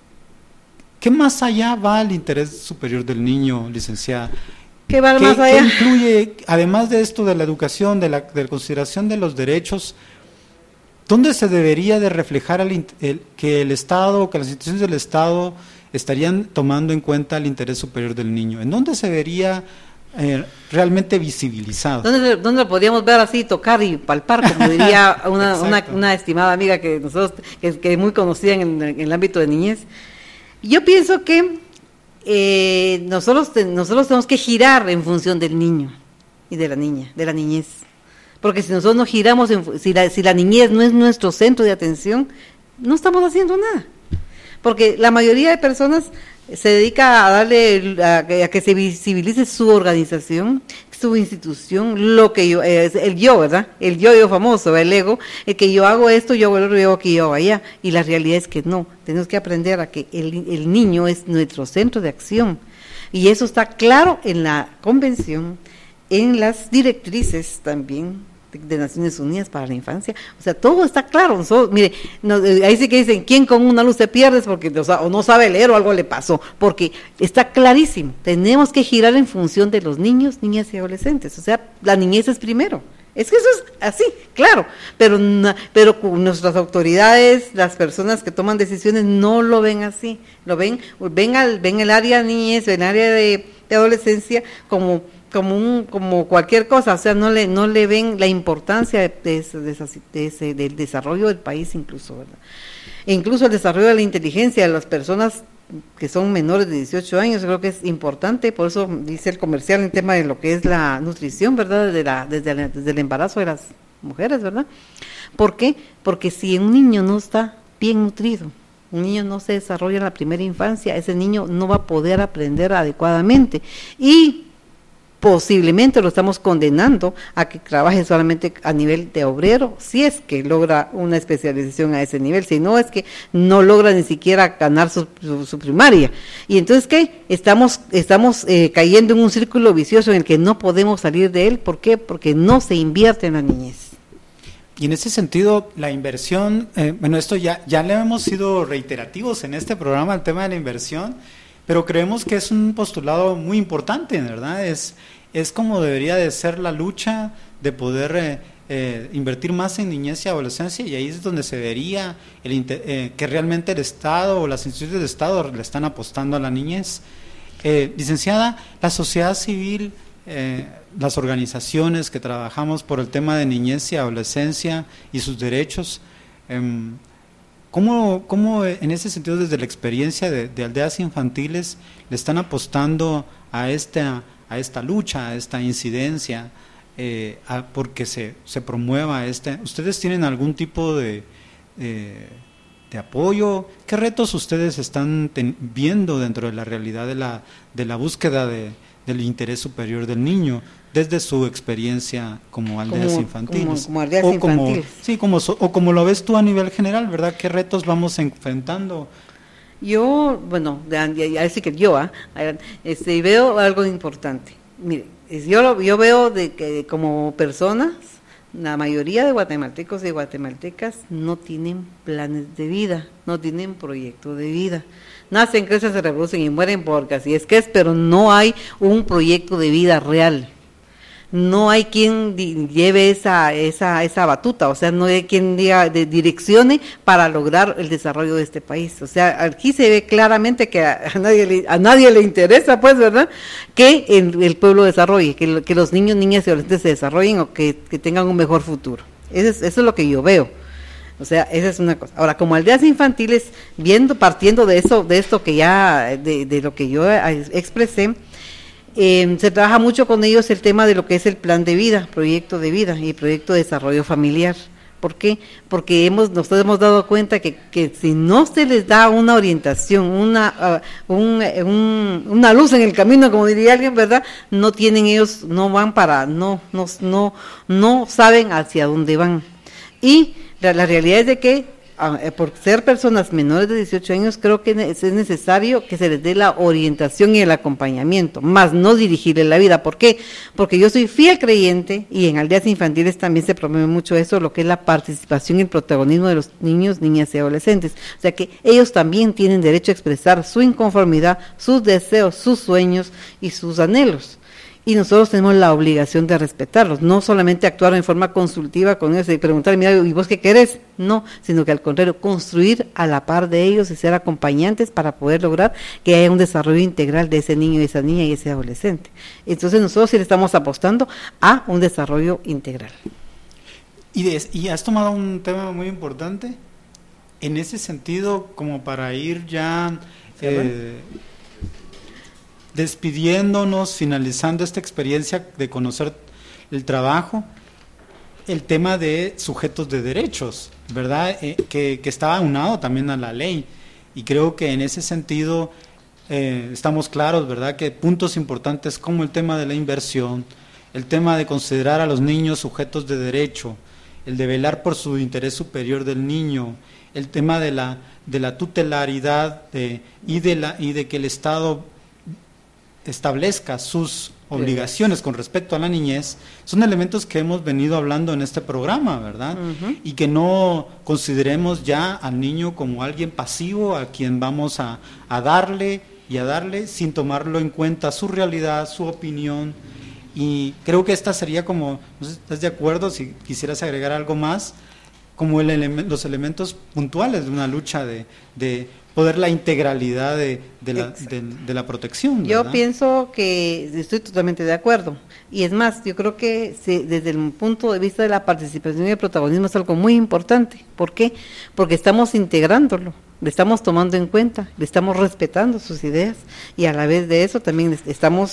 ¿qué más allá va el interés superior del niño, licenciada? ¿Qué va más allá? ¿Qué incluye, además de esto de la educación, de la consideración de los derechos, dónde se debería de reflejar que el Estado, que las instituciones del Estado estarían tomando en cuenta el interés superior del niño? ¿En dónde se vería realmente visibilizado? ¿Dónde lo podríamos ver así, tocar y palpar, como diría una estimada amiga que nosotros que es muy conocida en el ámbito de niñez? Yo pienso que nosotros tenemos que girar en función del niño y de la niña, de la niñez, porque si nosotros no giramos, si la niñez no es nuestro centro de atención, no estamos haciendo nada, porque la mayoría de personas se dedica a darle a que se visibilice su organización, su institución, lo que yo, el yo, ¿verdad? El yo famoso, el ego, el que yo hago esto, yo hago lo otro, yo hago aquí, yo hago allá. Y la realidad es que no, tenemos que aprender a que el niño es nuestro centro de acción. Y eso está claro en la convención, en las directrices también de Naciones Unidas para la Infancia. O sea, todo está claro. Mire, ahí sí que dicen, ¿quién con una luz se pierde? Porque o no sabe leer o algo le pasó, porque está clarísimo, tenemos que girar en función de los niños, niñas y adolescentes. O sea, la niñez es primero. Es que eso es así, claro, pero nuestras autoridades, las personas que toman decisiones no lo ven así, ven el área niñez, ven el área de adolescencia como cualquier cosa, o sea, no le ven la importancia del desarrollo del país, incluso, ¿verdad? E incluso el desarrollo de la inteligencia de las personas que son menores de 18 años, creo que es importante, por eso dice el comercial en tema de lo que es la nutrición, ¿verdad? Desde el embarazo de las mujeres, ¿verdad? ¿Por qué? Porque si un niño no está bien nutrido, un niño no se desarrolla en la primera infancia, ese niño no va a poder aprender adecuadamente y posiblemente lo estamos condenando a que trabaje solamente a nivel de obrero, si es que logra una especialización a ese nivel, si no es que no logra ni siquiera ganar su primaria. Y entonces, ¿qué? Estamos cayendo en un círculo vicioso en el que no podemos salir de él. ¿Por qué? Porque no se invierte en la niñez. Y en ese sentido, la inversión, esto ya le hemos sido reiterativos en este programa, el tema de la inversión, pero creemos que es un postulado muy importante, ¿verdad? Es como debería de ser la lucha de poder invertir más en niñez y adolescencia, y ahí es donde se vería que realmente el Estado o las instituciones del Estado le están apostando a la niñez. Licenciada, la sociedad civil, las organizaciones que trabajamos por el tema de niñez y adolescencia y sus derechos, ¿Cómo en ese sentido, desde la experiencia de aldeas infantiles, le están apostando a esta lucha, a esta incidencia, porque se promueva ¿Ustedes tienen algún tipo de apoyo? ¿Qué retos ustedes están viendo dentro de la realidad de la búsqueda del interés superior del niño, desde su experiencia como aldeas infantiles? Como aldeas infantiles. Como lo ves tú a nivel general, ¿verdad? ¿Qué retos vamos enfrentando? Yo, así que veo algo importante. Mire, yo veo de que como personas, la mayoría de guatemaltecos y guatemaltecas no tienen planes de vida, no tienen proyecto de vida. Nacen, crecen, se reproducen y mueren porque así es que es, pero no hay un proyecto de vida real. no hay quien lleve esa batuta, o sea, no hay quien diga, direccione para lograr el desarrollo de este país. O sea, aquí se ve claramente que a nadie le interesa, pues, ¿verdad?, que el pueblo desarrolle, que los niños, niñas y adolescentes se desarrollen o que tengan un mejor futuro. Eso es lo que yo veo. O sea, esa es una cosa. Ahora, como aldeas infantiles, partiendo de esto que ya, de lo que yo expresé, se trabaja mucho con ellos el tema de lo que es el plan de vida, proyecto de vida y proyecto de desarrollo familiar. ¿Por qué? Porque nosotros hemos dado cuenta que si no se les da una orientación, una luz en el camino, como diría alguien, ¿verdad?, no tienen ellos, no van no saben hacia dónde van. Y la realidad es de que por ser personas menores de 18 años, creo que es necesario que se les dé la orientación y el acompañamiento, más no dirigirle la vida. ¿Por qué? Porque yo soy fiel creyente, y en aldeas infantiles también se promueve mucho eso, lo que es la participación y el protagonismo de los niños, niñas y adolescentes. O sea que ellos también tienen derecho a expresar su inconformidad, sus deseos, sus sueños y sus anhelos. Y nosotros tenemos la obligación de respetarlos, no solamente actuar en forma consultiva con ellos y preguntar, mira, ¿y vos qué querés? No, sino que al contrario, construir a la par de ellos y ser acompañantes para poder lograr que haya un desarrollo integral de ese niño, esa niña y ese adolescente. Entonces nosotros sí le estamos apostando a un desarrollo integral. Y has tomado un tema muy importante, en ese sentido, como para ir ya... despidiéndonos, finalizando esta experiencia de conocer el trabajo, el tema de sujetos de derechos, ¿verdad?, que está aunado también a la ley, y creo que en ese sentido estamos claros, ¿verdad?, que puntos importantes como el tema de la inversión, el tema de considerar a los niños sujetos de derecho, el de velar por su interés superior del niño, el tema de la tutelaridad y de que el Estado establezca sus obligaciones con respecto a la niñez, son elementos que hemos venido hablando en este programa, ¿verdad? Uh-huh. Y que no consideremos ya al niño como alguien pasivo a quien vamos a darle sin tomarlo en cuenta su realidad, su opinión. Y creo que esta sería como, no sé si estás de acuerdo, si quisieras agregar algo más, como los elementos puntuales de una lucha de poder la integralidad de la protección, ¿verdad? Yo pienso que estoy totalmente de acuerdo, y es más, yo creo que desde el punto de vista de la participación y el protagonismo es algo muy importante. ¿Por qué? Porque estamos integrándolo, le estamos tomando en cuenta, le estamos respetando sus ideas, y a la vez de eso también estamos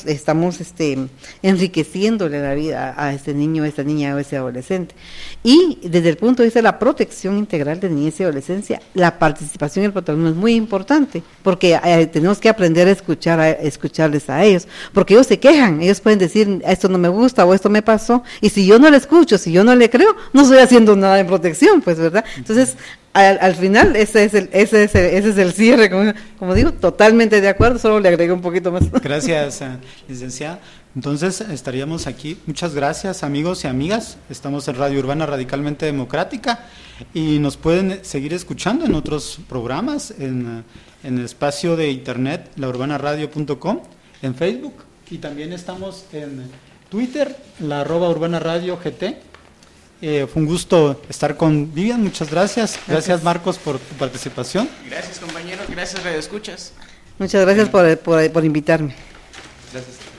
enriqueciéndole la vida a ese niño, a esa niña o a ese adolescente. Y desde el punto de vista de la protección integral de niñez y adolescencia, la participación y el protagonismo es muy importante, porque tenemos que aprender a escucharles a ellos, porque ellos se quejan, ellos pueden decir, esto no me gusta o esto me pasó, y si yo no le escucho, si yo no le creo, no estoy haciendo nada en protección, pues, ¿verdad? Entonces, al final, ese es el cierre, como digo, totalmente de acuerdo, solo le agregué un poquito más. Gracias, licenciada. Entonces, estaríamos aquí. Muchas gracias, amigos y amigas. Estamos en Radio Urbana Radicalmente Democrática, y nos pueden seguir escuchando en otros programas, en el espacio de internet, laurbanaradio.com, en Facebook, y también estamos en Twitter, la @UrbanaRadioGT. Fue un gusto estar con Vivian, muchas gracias. Gracias, Marcos, por tu participación. Gracias, compañero. Gracias, Radio Escuchas. Muchas gracias por invitarme. Gracias.